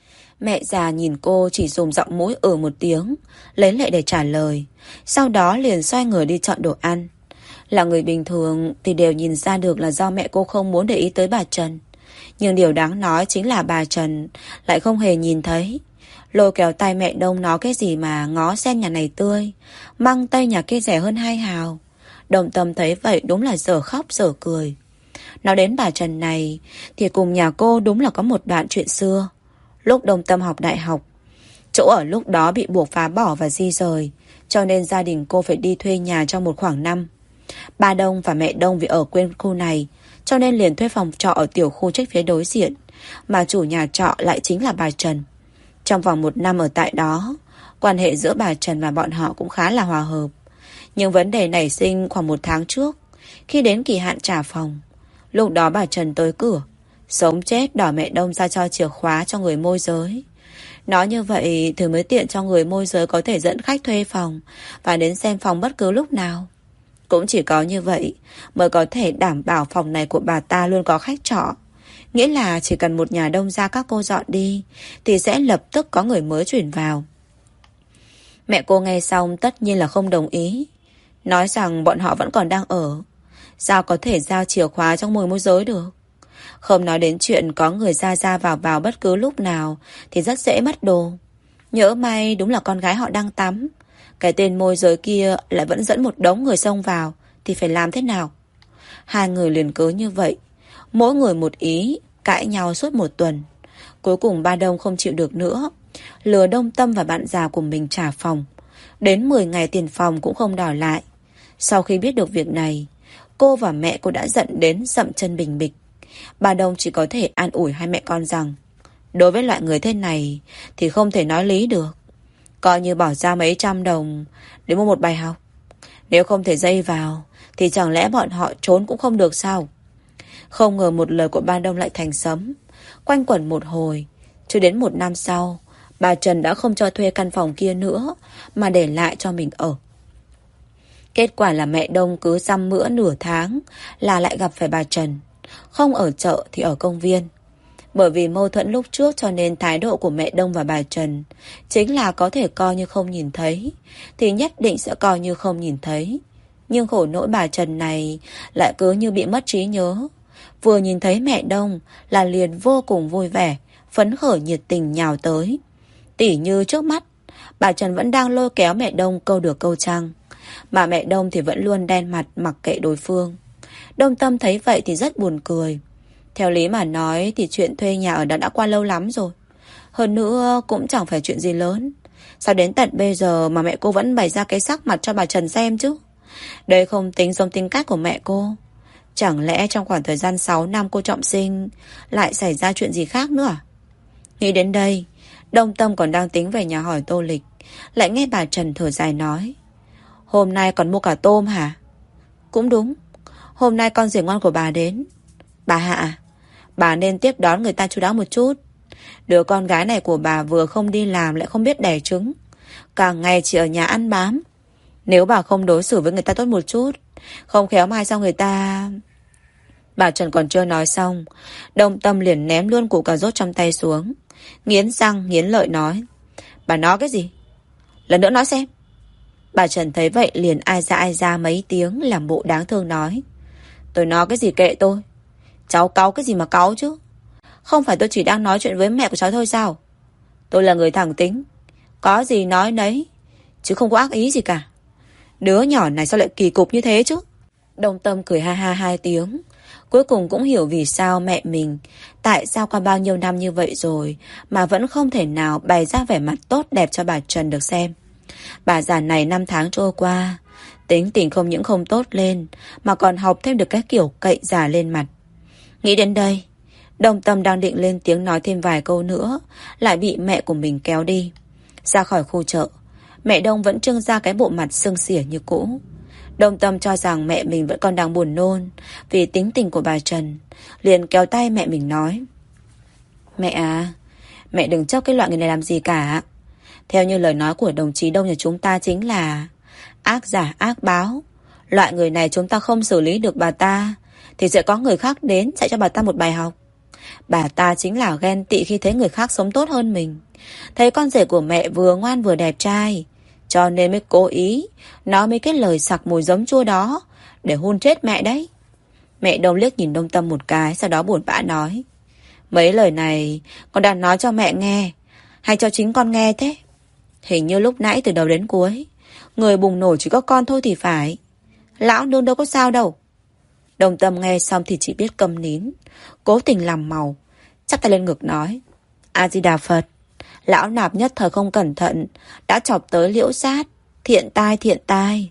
Mẹ già nhìn cô chỉ dùng giọng mũi ừ một tiếng, lấy lệ để trả lời. Sau đó liền xoay người đi chọn đồ ăn. Là người bình thường thì đều nhìn ra được là do mẹ cô không muốn để ý tới bà Trần. Nhưng điều đáng nói chính là bà Trần lại không hề nhìn thấy. Lôi kéo tay mẹ Đông nói cái gì mà ngó sen nhà này tươi, măng tây nhà kia rẻ hơn hai hào. Đông Tâm thấy vậy đúng là dở khóc dở cười. Nói đến bà Trần này thì cùng nhà cô đúng là có một đoạn chuyện xưa. Lúc Đông Tâm học đại học, chỗ ở lúc đó bị buộc phá bỏ và di rời, cho nên gia đình cô phải đi thuê nhà trong một khoảng năm. Ba Đông và mẹ Đông vì ở quên khu này, cho nên liền thuê phòng trọ ở tiểu khu trách phía đối diện, mà chủ nhà trọ lại chính là bà Trần. Trong vòng một năm ở tại đó, quan hệ giữa bà Trần và bọn họ cũng khá là hòa hợp. Nhưng vấn đề nảy sinh khoảng một tháng trước, khi đến kỳ hạn trả phòng. Lúc đó bà Trần tới cửa, sống chết đòi mẹ Đông ra cho chìa khóa cho người môi giới. Nói như vậy thì mới tiện cho người môi giới có thể dẫn khách thuê phòng và đến xem phòng bất cứ lúc nào. Cũng chỉ có như vậy mới có thể đảm bảo phòng này của bà ta luôn có khách trọ. Nghĩa là chỉ cần một nhà Đông gia các cô dọn đi thì sẽ lập tức có người mới chuyển vào. Mẹ cô nghe xong tất nhiên là không đồng ý, nói rằng bọn họ vẫn còn đang ở, sao có thể giao chìa khóa trong mồi môi giới được. Không nói đến chuyện có người ra ra vào vào bất cứ lúc nào thì rất dễ mất đồ. Nhỡ may đúng là con gái họ đang tắm, cái tên môi giới kia lại vẫn dẫn một đống người xông vào thì phải làm thế nào? Hai người liền cứ như vậy, mỗi người một ý, cãi nhau suốt một tuần. Cuối cùng ba Đông không chịu được nữa, lừa Đông Tâm và bạn già của mình trả phòng. Đến mười ngày tiền phòng cũng không đòi lại. Sau khi biết được việc này, cô và mẹ cô đã giận đến dậm chân bình bịch. Bà Đông chỉ có thể an ủi hai mẹ con rằng đối với loại người thế này thì không thể nói lý được. Coi như bỏ ra mấy trăm đồng để mua một bài học. Nếu không thể dây vào thì chẳng lẽ bọn họ trốn cũng không được sao? Không ngờ một lời của bà Đông lại thành sấm. Quanh quẩn một hồi, cho đến một năm sau, bà Trần đã không cho thuê căn phòng kia nữa mà để lại cho mình ở. Kết quả là mẹ Đông cứ dăm mữa nửa tháng là lại gặp phải bà Trần. Không ở chợ thì ở công viên. Bởi vì mâu thuẫn lúc trước cho nên thái độ của mẹ Đông và bà Trần chính là có thể coi như không nhìn thấy thì nhất định sẽ coi như không nhìn thấy. Nhưng khổ nỗi bà Trần này lại cứ như bị mất trí nhớ. Vừa nhìn thấy mẹ Đông là liền vô cùng vui vẻ, phấn khởi nhiệt tình nhào tới. Tỉ như trước mắt, bà Trần vẫn đang lôi kéo mẹ Đông câu được câu trăng. Mà mẹ Đông thì vẫn luôn đen mặt mặc kệ đối phương. Đông Tâm thấy vậy thì rất buồn cười. Theo lý mà nói thì chuyện thuê nhà ở đó đã qua lâu lắm rồi. Hơn nữa cũng chẳng phải chuyện gì lớn. Sao đến tận bây giờ mà mẹ cô vẫn bày ra cái sắc mặt cho bà Trần xem chứ? Đây không tính giống tính cách của mẹ cô. Chẳng lẽ trong khoảng thời gian sáu năm cô trọng sinh lại xảy ra chuyện gì khác nữa à? Nghĩ đến đây, Đông Tâm còn đang tính về nhà hỏi Tô Lịch, lại nghe bà Trần thở dài nói: Hôm nay còn mua cả tôm hả? Cũng đúng, hôm nay con rể ngoan của bà đến. Bà Hạ, bà nên tiếp đón người ta chu đáo một chút. Đứa con gái này của bà vừa không đi làm lại không biết đẻ trứng, cả ngày chỉ ở nhà ăn bám. Nếu bà không đối xử với người ta tốt một chút, không khéo mai sau người ta... Bà Trần còn chưa nói xong, Đông Tâm liền ném luôn củ cà rốt trong tay xuống, nghiến răng nghiến lợi nói: Bà nói cái gì? Lần nữa nói xem. Bà Trần thấy vậy liền ai ra ai ra mấy tiếng làm bộ đáng thương nói: Tôi nói cái gì kệ tôi. Cháu cáu cái gì mà cáu chứ? Không phải tôi chỉ đang nói chuyện với mẹ của cháu thôi sao? Tôi là người thẳng tính, có gì nói nấy, chứ không có ác ý gì cả. Đứa nhỏ này sao lại kỳ cục như thế chứ? Đông Tâm cười ha ha hai tiếng. Cuối cùng cũng hiểu vì sao mẹ mình, tại sao qua bao nhiêu năm như vậy rồi mà vẫn không thể nào bày ra vẻ mặt tốt đẹp cho bà Trần được xem. Bà già này năm tháng trôi qua, tính tình không những không tốt lên mà còn học thêm được cái kiểu cậy giả lên mặt. Nghĩ đến đây, Đông Tâm đang định lên tiếng nói thêm vài câu nữa, lại bị mẹ của mình kéo đi. Ra khỏi khu chợ, mẹ Đông vẫn trưng ra cái bộ mặt sưng xỉa như cũ. Đông Tâm cho rằng mẹ mình vẫn còn đang buồn nôn vì tính tình của bà Trần, liền kéo tay mẹ mình nói: Mẹ à, mẹ đừng chấp cái loại người này làm gì cả. Theo như lời nói của đồng chí Đông nhà chúng ta chính là ác giả ác báo. Loại người này chúng ta không xử lý được bà ta thì sẽ có người khác đến dạy cho bà ta một bài học. Bà ta chính là ghen tị khi thấy người khác sống tốt hơn mình. Thấy con rể của mẹ vừa ngoan vừa đẹp trai, cho nên mới cố ý nói mấy cái lời sặc mùi giấm chua đó để hôn chết mẹ đấy. Mẹ Đông liếc nhìn Đông Tâm một cái, sau đó buồn bã nói: Mấy lời này con đang nói cho mẹ nghe hay cho chính con nghe thế? Hình như lúc nãy từ đầu đến cuối người bùng nổ chỉ có con thôi thì phải. Lão nương đâu có sao đâu. Đông Tâm nghe xong thì chỉ biết câm nín, cố tình làm màu, chắp tay lên ngực nói: A Di Đà Phật. Lão nạp nhất thời không cẩn thận đã chọc tới liễu sát. Thiện tai thiện tai.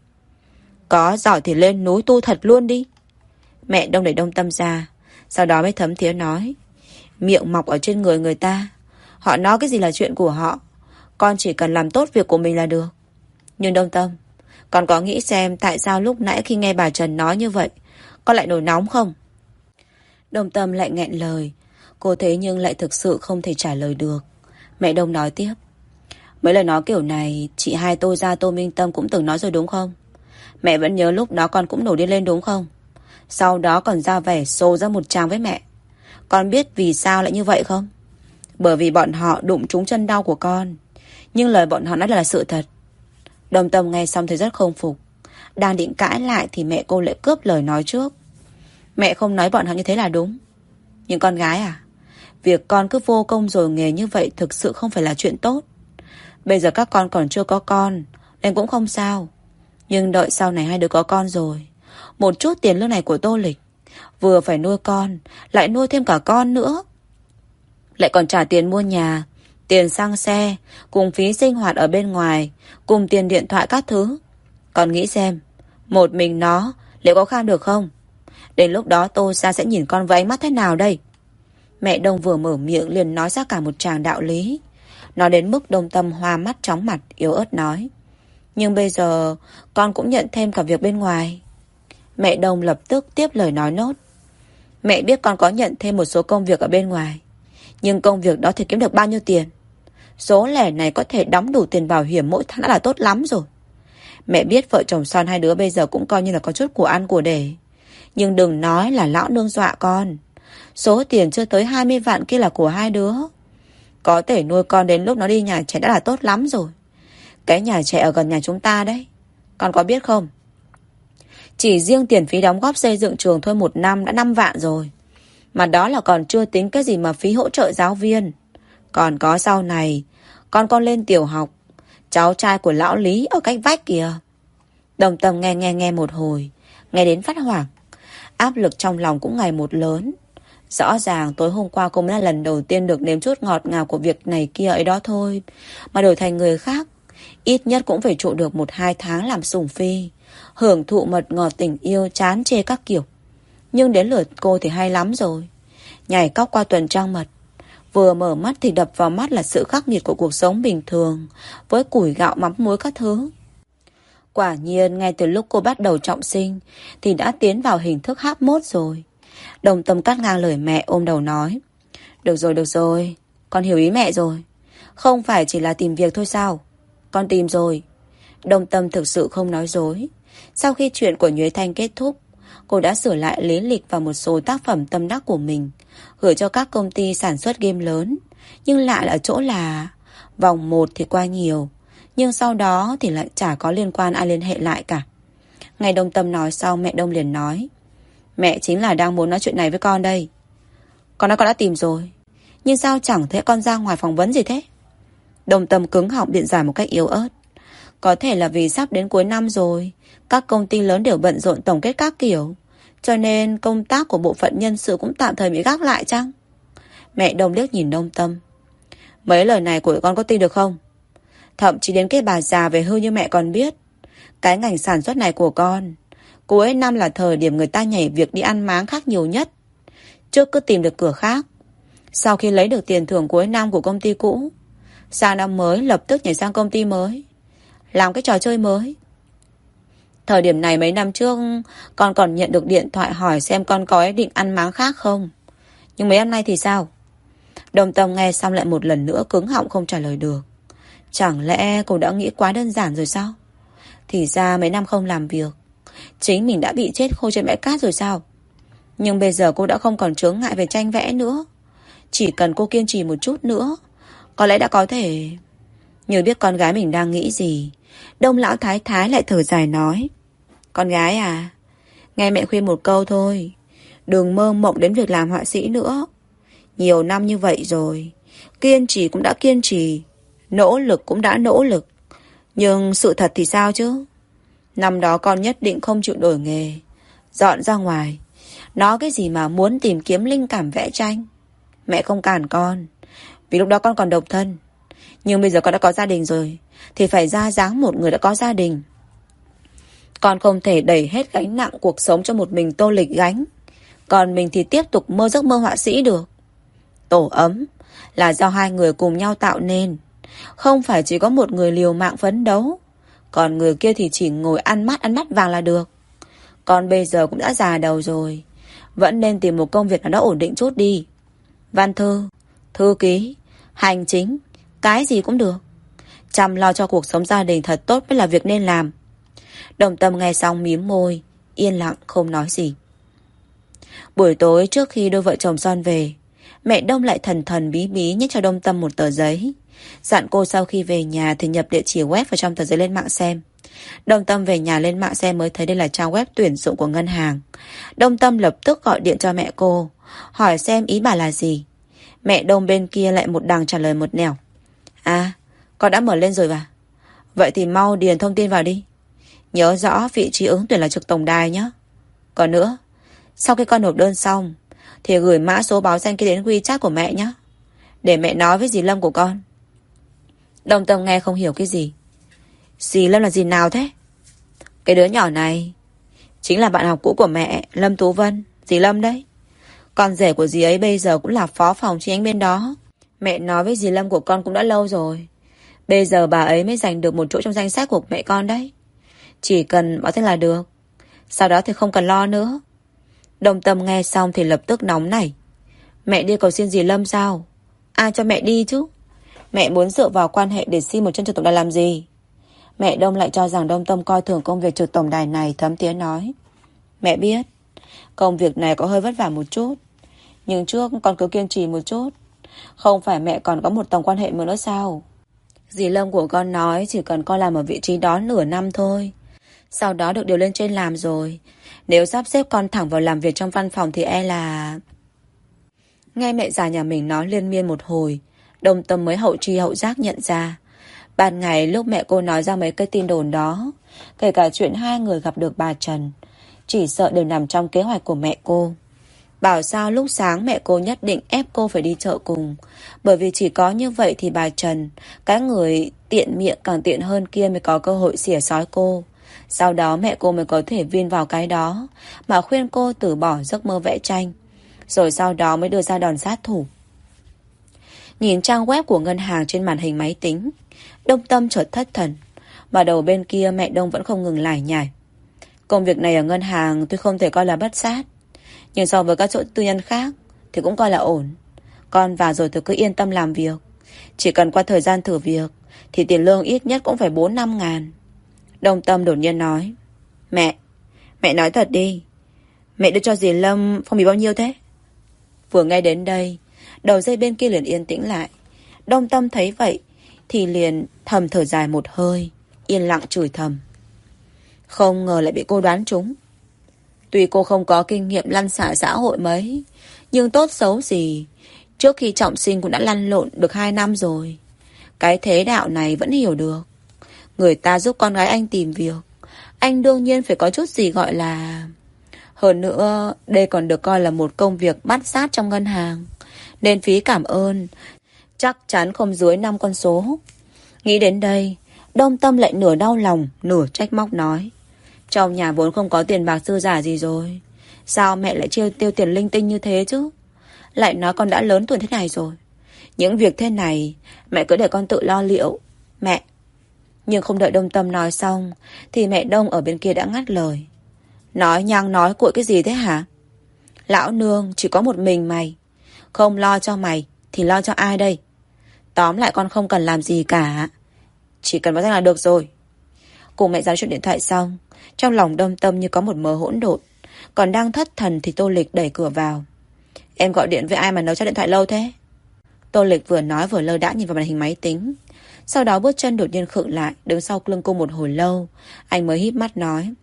Có giỏi thì lên núi tu thật luôn đi. Mẹ Đông đẩy Đông Tâm ra, sau đó mới thấm thía nói: Miệng mọc ở trên người người ta, họ nói cái gì là chuyện của họ, con chỉ cần làm tốt việc của mình là được. Nhưng Đông Tâm, con có nghĩ xem tại sao lúc nãy khi nghe bà Trần nói như vậy con lại nổi nóng không? Đông Tâm lại nghẹn lời. Cô thế nhưng lại thực sự không thể trả lời được. Mẹ Đông nói tiếp: Mấy lời nói kiểu này chị hai tôi ra Tô Minh Tâm cũng từng nói rồi đúng không? Mẹ vẫn nhớ lúc đó con cũng nổi điên lên đúng không? Sau đó còn ra vẻ xô ra một tràng với mẹ. Con biết vì sao lại như vậy không? Bởi vì bọn họ đụng trúng chân đau của con. Nhưng lời bọn họ nói là sự thật. Đông Tâm nghe xong thì rất không phục. Đang định cãi lại thì mẹ cô lại cướp lời nói trước. Mẹ không nói bọn họ như thế là đúng. Nhưng con gái à, việc con cứ vô công rồi nghề như vậy thực sự không phải là chuyện tốt. Bây giờ các con còn chưa có con nên cũng không sao. Nhưng đợi sau này hai đứa có con rồi, một chút tiền lương này của Tô Lịch, vừa phải nuôi con, lại nuôi thêm cả con nữa, lại còn trả tiền mua nhà, tiền xăng xe, cùng phí sinh hoạt ở bên ngoài, cùng tiền điện thoại các thứ. Con nghĩ xem, một mình nó liệu có kham được không? Đến lúc đó Tô Sa sẽ nhìn con với ánh mắt thế nào đây? Mẹ Đông vừa mở miệng liền nói ra cả một tràng đạo lý. Nói đến mức Đông Tâm hoa mắt chóng mặt, yếu ớt nói. Nhưng bây giờ con cũng nhận thêm cả việc bên ngoài. Mẹ Đông lập tức tiếp lời nói nốt. Mẹ biết con có nhận thêm một số công việc ở bên ngoài, nhưng công việc đó thì kiếm được bao nhiêu tiền? Số lẻ này có thể đóng đủ tiền bảo hiểm mỗi tháng đã là tốt lắm rồi. Mẹ biết vợ chồng Son hai đứa bây giờ cũng coi như là có chút của ăn của để. Nhưng đừng nói là lão nương dọa con. Số tiền chưa tới hai mươi vạn kia là của hai đứa. Có thể nuôi con đến lúc nó đi nhà trẻ đã là tốt lắm rồi. Cái nhà trẻ ở gần nhà chúng ta đấy, con có biết không? Chỉ riêng tiền phí đóng góp xây dựng trường thôi một năm đã năm vạn rồi. Mà đó là còn chưa tính cái gì mà phí hỗ trợ giáo viên. Còn có sau này, con con lên tiểu học, cháu trai của lão Lý ở cách vách kìa. Đồng Tâm nghe nghe nghe một hồi, nghe đến phát hoảng. Áp lực trong lòng cũng ngày một lớn. Rõ ràng tối hôm qua cũng là lần đầu tiên được nếm chút ngọt ngào của việc này kia ấy đó thôi. Mà đổi thành người khác, ít nhất cũng phải trụ được một hai tháng làm sủng phi, hưởng thụ mật ngọt tình yêu chán chê các kiểu. Nhưng đến lượt cô thì hay lắm rồi. Nhảy cóc qua tuần trăng mật. Vừa mở mắt thì đập vào mắt là sự khắc nghiệt của cuộc sống bình thường, với củi gạo mắm muối các thứ. Quả nhiên ngay từ lúc cô bắt đầu trọng sinh thì đã tiến vào hình thức háp mốt rồi. Đồng Tâm cắt ngang lời mẹ, ôm đầu nói. Được rồi, được rồi, con hiểu ý mẹ rồi. Không phải chỉ là tìm việc thôi sao? Con tìm rồi. Đồng Tâm thực sự không nói dối. Sau khi chuyện của Nhuế Thanh kết thúc, cô đã sửa lại lý lịch và một số tác phẩm tâm đắc của mình, gửi cho các công ty sản xuất game lớn. Nhưng lại là chỗ là vòng một thì qua nhiều, nhưng sau đó thì lại chả có liên quan ai liên hệ lại cả. Ngày Đồng Tâm nói xong, mẹ Đông liền nói. Mẹ chính là đang muốn nói chuyện này với con đây. Con nói con đã tìm rồi, nhưng sao chẳng thấy con ra ngoài phỏng vấn gì thế? Đồng Tâm cứng họng biện giải một cách yếu ớt. Có thể là vì sắp đến cuối năm rồi, các công ty lớn đều bận rộn tổng kết các kiểu, cho nên công tác của bộ phận nhân sự cũng tạm thời bị gác lại chăng? Mẹ Đông liếc nhìn Đông Tâm. Mấy lời này của con có tin được không? Thậm chí đến cái bà già về hưu như mẹ còn biết. Cái ngành sản xuất này của con, cuối năm là thời điểm người ta nhảy việc đi ăn máng khác nhiều nhất. Trước cứ tìm được cửa khác, sau khi lấy được tiền thưởng cuối năm của công ty cũ, sang năm mới lập tức nhảy sang công ty mới, làm cái trò chơi mới. Thời điểm này mấy năm trước con còn nhận được điện thoại hỏi xem con có ý định ăn máng khác không. Nhưng mấy năm nay thì sao? Đồng Tâm nghe xong lại một lần nữa cứng họng không trả lời được. Chẳng lẽ cô đã nghĩ quá đơn giản rồi sao? Thì ra mấy năm không làm việc, chính mình đã bị chết khô trên bãi cát rồi sao? Nhưng bây giờ cô đã không còn chướng ngại về tranh vẽ nữa. Chỉ cần cô kiên trì một chút nữa, có lẽ đã có thể. Như biết con gái mình đang nghĩ gì, Đông lão thái thái lại thở dài nói. Con gái à, nghe mẹ khuyên một câu thôi, đừng mơ mộng đến việc làm họa sĩ nữa. Nhiều năm như vậy rồi, kiên trì cũng đã kiên trì, nỗ lực cũng đã nỗ lực. Nhưng sự thật thì sao chứ? Năm đó con nhất định không chịu đổi nghề, dọn ra ngoài, nói cái gì mà muốn tìm kiếm linh cảm vẽ tranh. Mẹ không cản con, vì lúc đó con còn độc thân. Nhưng bây giờ con đã có gia đình rồi, thì phải ra dáng một người đã có gia đình. Con không thể đẩy hết gánh nặng cuộc sống cho một mình Tô Lịch gánh, còn mình thì tiếp tục mơ giấc mơ họa sĩ được. Tổ ấm là do hai người cùng nhau tạo nên, không phải chỉ có một người liều mạng phấn đấu, còn người kia thì chỉ ngồi ăn mát ăn mắt vàng là được. Con bây giờ cũng đã già đầu rồi, vẫn nên tìm một công việc nào đó ổn định chút đi. Văn thư, thư ký, hành chính, cái gì cũng được. Chăm lo cho cuộc sống gia đình thật tốt mới là việc nên làm. Đồng Tâm nghe xong mím môi, yên lặng không nói gì. Buổi tối trước khi đôi vợ chồng Son về, mẹ Đông lại thần thần bí bí nhét cho Đông Tâm một tờ giấy, dặn cô sau khi về nhà thì nhập địa chỉ web vào trong tờ giấy lên mạng xem. Đông Tâm về nhà lên mạng xem mới thấy đây là trang web tuyển dụng của ngân hàng. Đông Tâm lập tức gọi điện cho mẹ cô, hỏi xem ý bà là gì. Mẹ Đông bên kia lại một đằng trả lời một nẻo. À, con đã mở lên rồi à? Vậy thì mau điền thông tin vào đi. Nhớ rõ vị trí ứng tuyển là trực tổng đài nhé. Còn nữa, sau khi con nộp đơn xong thì gửi mã số báo danh kia đến WeChat của mẹ nhé, để mẹ nói với dì Lâm của con Đồng Tâm nghe không hiểu cái gì. Dì Lâm là gì nào thế? Cái đứa nhỏ này chính là bạn học cũ của mẹ, Lâm Tú Vân, dì Lâm đấy. Con rể của dì ấy bây giờ cũng là phó phòng chi nhánh bên đó. Mẹ nói với dì Lâm của con cũng đã lâu rồi. Bây giờ bà ấy mới giành được một chỗ trong danh sách của mẹ con đấy. Chỉ cần báo tên là được. Sau đó thì không cần lo nữa. Đồng Tâm nghe xong thì lập tức nóng nảy. Mẹ đi cầu xin dì Lâm sao? Ai cho mẹ đi chứ? Mẹ muốn dựa vào quan hệ để xin một chân trực tổng đài làm gì? Mẹ Đông lại cho rằng Đông Tâm coi thường công việc trực tổng đài này, thấm tía nói. Mẹ biết công việc này có hơi vất vả một chút, nhưng trước con cứ kiên trì một chút. Không phải mẹ còn có một tầng quan hệ nữa sao? Dì Lâm của con nói chỉ cần con làm ở vị trí đó nửa năm thôi, sau đó được điều lên trên làm rồi. Nếu sắp xếp con thẳng vào làm việc trong văn phòng thì e là... Nghe mẹ già nhà mình nói liên miên một hồi, Đồng Tâm mới hậu tri hậu giác nhận ra. Ban ngày lúc mẹ cô nói ra mấy cái tin đồn đó, kể cả chuyện hai người gặp được bà Trần, chỉ sợ đều nằm trong kế hoạch của mẹ cô. Bảo sao lúc sáng mẹ cô nhất định ép cô phải đi chợ cùng, bởi vì chỉ có như vậy thì bà Trần, cái người tiện miệng càng tiện hơn kia, mới có cơ hội xỉa xói cô. Sau đó mẹ cô mới có thể viên vào cái đó mà khuyên cô từ bỏ giấc mơ vẽ tranh, rồi sau đó mới đưa ra đòn sát thủ. Nhìn trang web của ngân hàng trên màn hình máy tính, Đông Tâm chợt thất thần, mà đầu bên kia mẹ Đông vẫn không ngừng lải nhải. Công việc này ở ngân hàng tuy không thể coi là bất sát, nhưng so với các chỗ tư nhân khác thì cũng coi là ổn. Con vào rồi thì cứ yên tâm làm việc. Chỉ cần qua thời gian thử việc thì tiền lương ít nhất cũng phải bốn năm ngàn. Đông Tâm đột nhiên nói. Mẹ, mẹ nói thật đi, mẹ đưa cho dì Lâm phong bì bao nhiêu thế? Vừa nghe đến đây, đầu dây bên kia liền yên tĩnh lại. Đông Tâm thấy vậy thì liền thầm thở dài một hơi, yên lặng chửi thầm. Không ngờ lại bị cô đoán trúng. Tuy cô không có kinh nghiệm lăn xả xã hội mấy, nhưng tốt xấu gì, trước khi trọng sinh cũng đã lăn lộn được hai năm rồi. Cái thế đạo này vẫn hiểu được. Người ta giúp con gái anh tìm việc, anh đương nhiên phải có chút gì gọi là... Hơn nữa, đây còn được coi là một công việc bắt sát trong ngân hàng, nên phí cảm ơn chắc chắn không dưới năm con số. Nghĩ đến đây, Đông Tâm lại nửa đau lòng, nửa trách móc nói. Trong nhà vốn không có tiền bạc dư giả gì rồi, sao mẹ lại chiêu tiêu tiền linh tinh như thế chứ? Lại nói con đã lớn tuổi thế này rồi, những việc thế này mẹ cứ để con tự lo liệu. Mẹ... Nhưng không đợi Đông Tâm nói xong thì mẹ Đông ở bên kia đã ngắt lời. Nói nhăng nói cuội cái gì thế hả? Lão nương chỉ có một mình mày, không lo cho mày thì lo cho ai đây? Tóm lại con không cần làm gì cả, chỉ cần báo danh là được rồi. Cùng mẹ giáo chuyện điện thoại xong, trong lòng Đông Tâm như có một mớ hỗn độn. Còn đang thất thần thì Tô Lịch đẩy cửa vào. Em gọi điện với ai mà nấu cho điện thoại lâu thế? Tô Lịch vừa nói vừa lơ đãng nhìn vào màn hình máy tính, sau đó bước chân đột nhiên khựng lại, đứng sau lưng cô một hồi lâu. Anh mới híp mắt nói.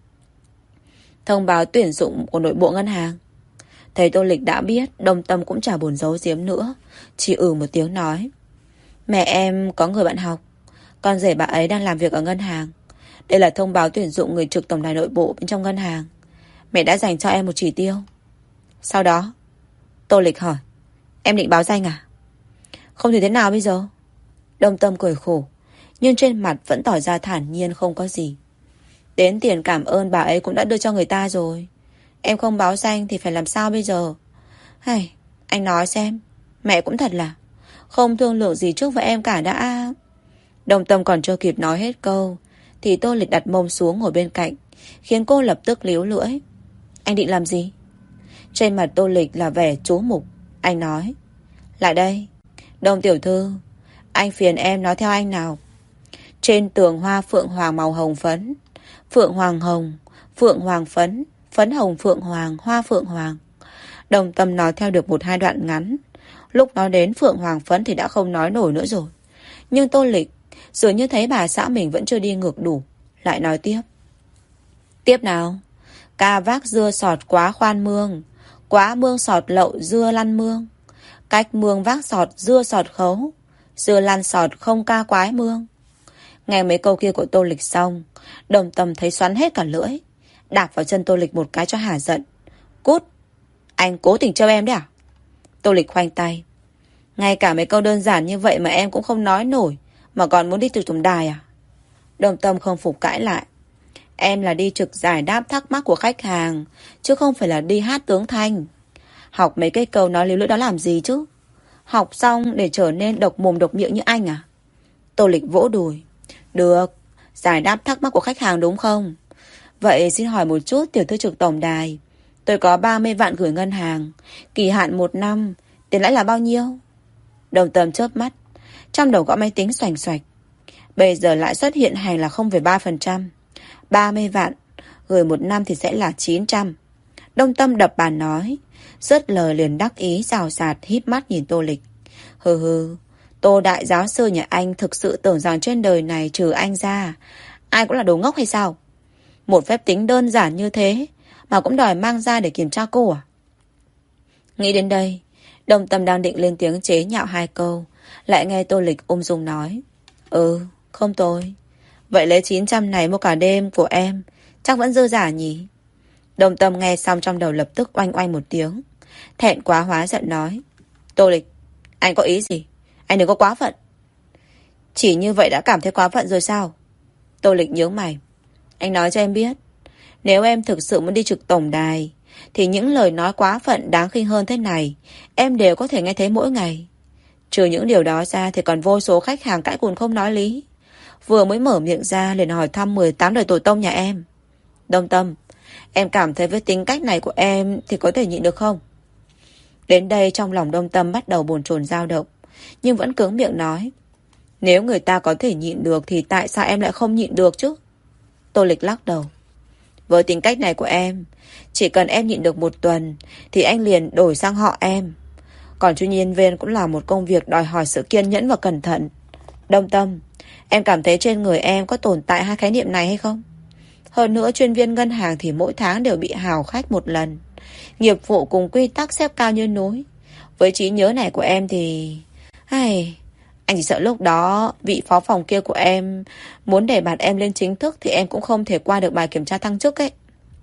Thông báo tuyển dụng của nội bộ ngân hàng. Thấy Tô Lịch đã biết, Đông Tâm cũng chả buồn giấu giếm nữa, chỉ ừ một tiếng nói. Mẹ em có người bạn học, con rể bà ấy đang làm việc ở ngân hàng. Đây là thông báo tuyển dụng người trực tổng đài nội bộ bên trong ngân hàng. Mẹ đã dành cho em một chỉ tiêu. Sau đó Tô Lịch hỏi. Em định báo danh à? Không thì thế nào bây giờ? Đông Tâm cười khổ, nhưng trên mặt vẫn tỏ ra thản nhiên không có gì. Đến tiền cảm ơn bà ấy cũng đã đưa cho người ta rồi. Em không báo danh thì phải làm sao bây giờ? Hay, anh nói xem, mẹ cũng thật là không thương lượng gì trước với em cả đã. Đông Tâm còn chưa kịp nói hết câu thì Tô Lịch đặt mông xuống ngồi bên cạnh, khiến cô lập tức líu lưỡi. Anh định làm gì? Trên mặt Tô Lịch là vẻ chú mục. Anh nói. Lại đây, Đông tiểu thư, anh phiền em nói theo anh nào. Trên tường hoa phượng hoàng màu hồng phấn, phượng hoàng hồng, phượng hoàng phấn, phấn hồng phượng hoàng, hoa phượng hoàng. Đồng Tâm nói theo được một hai đoạn ngắn. Lúc nói đến phượng hoàng phấn thì đã không nói nổi nữa rồi. Nhưng Tô Lịch dường như thấy bà xã mình vẫn chưa đi ngược đủ, lại nói tiếp. Tiếp nào. Ca vác dưa sọt quá khoan mương, quá mương sọt lậu dưa lăn mương. Cách mương vác sọt dưa sọt khấu, dưa lăn sọt không ca quái mương. Nghe mấy câu kia của Tô Lịch xong, Đồng Tâm thấy xoắn hết cả lưỡi, đạp vào chân Tô Lịch một cái cho hả giận. Cút, anh cố tình trêu em đấy à? Tô Lịch khoanh tay. Ngay cả mấy câu đơn giản như vậy mà em cũng không nói nổi, mà còn muốn đi trực tổng đài à? Đồng Tâm không phục cãi lại. Em là đi trực giải đáp thắc mắc của khách hàng, chứ không phải là đi hát tướng thanh. Học mấy cái câu nói líu lưỡi đó làm gì chứ? Học xong để trở nên độc mồm độc miệng như anh à? Tô Lịch vỗ đùi. Được, giải đáp thắc mắc của khách hàng đúng không? Vậy xin hỏi một chút tiểu thư trực tổng đài. Tôi có ba mươi vạn gửi ngân hàng, kỳ hạn một năm, tiền lãi là bao nhiêu? Đồng Tâm chớp mắt, trong đầu gõ máy tính xoành xoạch. Bây giờ lãi suất hiện hành là không phẩy ba phần trăm. ba mươi vạn, gửi một năm thì sẽ là chín trăm. Đồng Tâm đập bàn nói. Dứt lời liền đắc ý rào rạt híp mắt nhìn Tô Lịch. Hừ hừ, Tô đại giáo sư nhà anh thực sự tưởng rằng trên đời này trừ anh ra, ai cũng là đồ ngốc hay sao? Một phép tính đơn giản như thế mà cũng đòi mang ra để kiểm tra cô à? Nghĩ đến đây, Đồng Tâm đang định lên tiếng chế nhạo hai câu, lại nghe Tô Lịch ung dung nói. Ừ, không tồi. Vậy lấy chín trăm này mua cả đêm của em, chắc vẫn dư giả nhỉ? Đồng Tâm nghe xong trong đầu lập tức oanh oanh một tiếng. Thẹn quá hóa giận nói. Tô Lịch, anh có ý gì? Anh đừng có quá phận. Chỉ như vậy đã cảm thấy quá phận rồi sao? Tô Lịch nhướng mày. Anh nói cho em biết, nếu em thực sự muốn đi trực tổng đài, thì những lời nói quá phận đáng khinh hơn thế này em đều có thể nghe thấy mỗi ngày. Trừ những điều đó ra thì còn vô số khách hàng cãi cùn không nói lý, vừa mới mở miệng ra liền hỏi thăm mười tám đời tổ tông nhà em. Đồng Tâm, em cảm thấy với tính cách này của em thì có thể nhịn được không? Đến đây trong lòng Đồng Tâm bắt đầu bồn chồn dao động, nhưng vẫn cứng miệng nói. Nếu người ta có thể nhịn được thì tại sao em lại không nhịn được chứ? Tô Lịch lắc đầu. Với tính cách này của em, chỉ cần em nhịn được một tuần thì anh liền đổi sang họ em. Còn chuyên nhân viên cũng là một công việc đòi hỏi sự kiên nhẫn và cẩn thận. Đồng Tâm, em cảm thấy trên người em có tồn tại hai khái niệm này hay không? Hơn nữa chuyên viên ngân hàng thì mỗi tháng đều bị hào khách một lần. Nghiệp vụ cùng quy tắc xếp cao như núi. Với trí nhớ này của em thì... Ai... Anh chỉ sợ lúc đó vị phó phòng kia của em muốn để bạt em lên chính thức thì em cũng không thể qua được bài kiểm tra thăng chức ấy.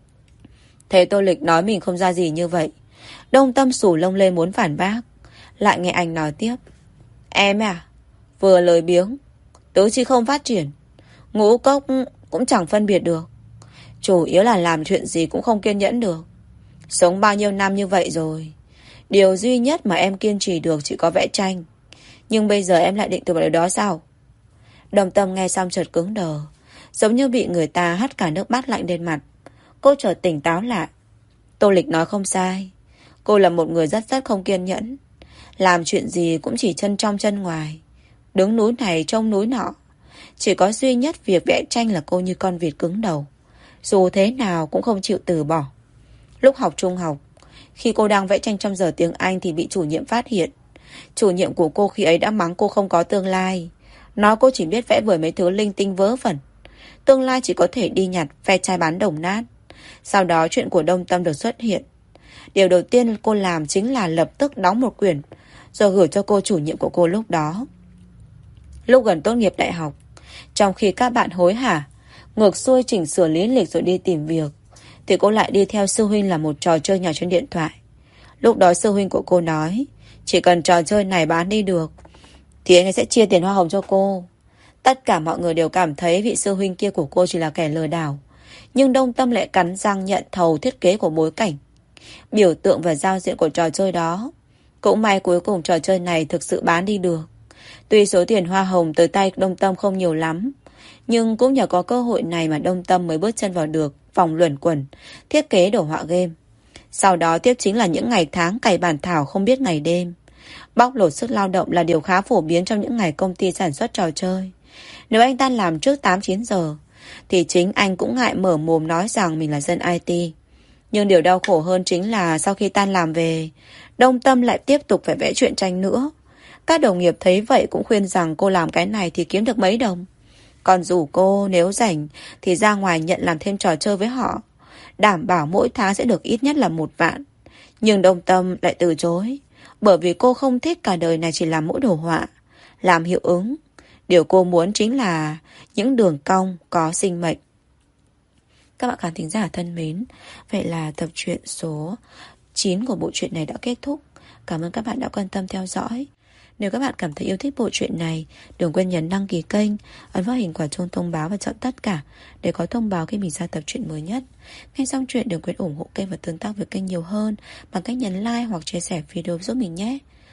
Thế Tô Lịch nói mình không ra gì như vậy. Đồng Tâm sủ lông lên muốn phản bác. Lại nghe anh nói tiếp. Em à, vừa lời biếng, tứ chi không phát triển, ngũ cốc cũng chẳng phân biệt được. Chủ yếu là làm chuyện gì cũng không kiên nhẫn được. Sống bao nhiêu năm như vậy rồi, điều duy nhất mà em kiên trì được chỉ có vẽ tranh. Nhưng bây giờ em lại định từ bỏ điều đó sao? Đồng Tâm nghe xong chợt cứng đờ, giống như bị người ta hắt cả nước mắt lạnh lên mặt. Cô chợt tỉnh táo lại. Tô Lịch nói không sai. Cô là một người rất rất không kiên nhẫn, làm chuyện gì cũng chỉ chân trong chân ngoài, đứng núi này trông núi nọ. Chỉ có duy nhất việc vẽ tranh là cô như con vịt cứng đầu, dù thế nào cũng không chịu từ bỏ. Lúc học trung học, khi cô đang vẽ tranh trong giờ tiếng Anh thì bị chủ nhiệm phát hiện. Chủ nhiệm của cô khi ấy đã mắng cô không có tương lai, nói cô chỉ biết vẽ vời mấy thứ linh tinh vớ vẩn, tương lai chỉ có thể đi nhặt ve chai bán đồng nát. Sau đó chuyện của Đồng Tâm được xuất hiện. Điều đầu tiên cô làm chính là lập tức đóng một quyển rồi gửi cho cô chủ nhiệm của cô lúc đó. Lúc gần tốt nghiệp đại học, trong khi các bạn hối hả ngược xuôi chỉnh sửa lý lịch rồi đi tìm việc, thì cô lại đi theo sư huynh làm một trò chơi nhỏ trên điện thoại. Lúc đó sư huynh của cô nói chỉ cần trò chơi này bán đi được thì anh ấy sẽ chia tiền hoa hồng cho cô. Tất cả mọi người đều cảm thấy vị sư huynh kia của cô chỉ là kẻ lừa đảo, nhưng Đồng Tâm lại cắn răng nhận thầu thiết kế của bối cảnh, biểu tượng và giao diện của trò chơi đó. Cũng may cuối cùng trò chơi này thực sự bán đi được. Tuy số tiền hoa hồng tới tay Đồng Tâm không nhiều lắm, nhưng cũng nhờ có cơ hội này mà Đồng Tâm mới bước chân vào được vòng luẩn quẩn thiết kế đồ họa game. Sau đó tiếp chính là những ngày tháng cày bản thảo không biết ngày đêm. Bóc lột sức lao động là điều khá phổ biến trong những ngày công ty sản xuất trò chơi. Nếu anh tan làm trước tám chín giờ thì chính anh cũng ngại mở mồm nói rằng mình là dân i tê. Nhưng điều đau khổ hơn chính là sau khi tan làm về, Đồng Tâm lại tiếp tục phải vẽ truyện tranh nữa. Các đồng nghiệp thấy vậy cũng khuyên rằng cô làm cái này thì kiếm được mấy đồng. Còn rủ cô nếu rảnh thì ra ngoài nhận làm thêm trò chơi với họ, đảm bảo mỗi tháng sẽ được ít nhất là một vạn. Nhưng Đồng Tâm lại từ chối, bởi vì cô không thích cả đời này chỉ làm mỗi đồ họa, làm hiệu ứng. Điều cô muốn chính là những đường cong có sinh mệnh. Các bạn khán thính giả thân mến, vậy là tập truyện số chín của bộ truyện này đã kết thúc. Cảm ơn các bạn đã quan tâm theo dõi. Nếu các bạn cảm thấy yêu thích bộ truyện này, đừng quên nhấn đăng ký kênh, ấn vào hình quả chuông thông báo và chọn tất cả để có thông báo khi mình ra tập truyện mới nhất. Nghe xong chuyện đừng quên ủng hộ kênh và tương tác với kênh nhiều hơn bằng cách nhấn like hoặc chia sẻ video giúp mình nhé.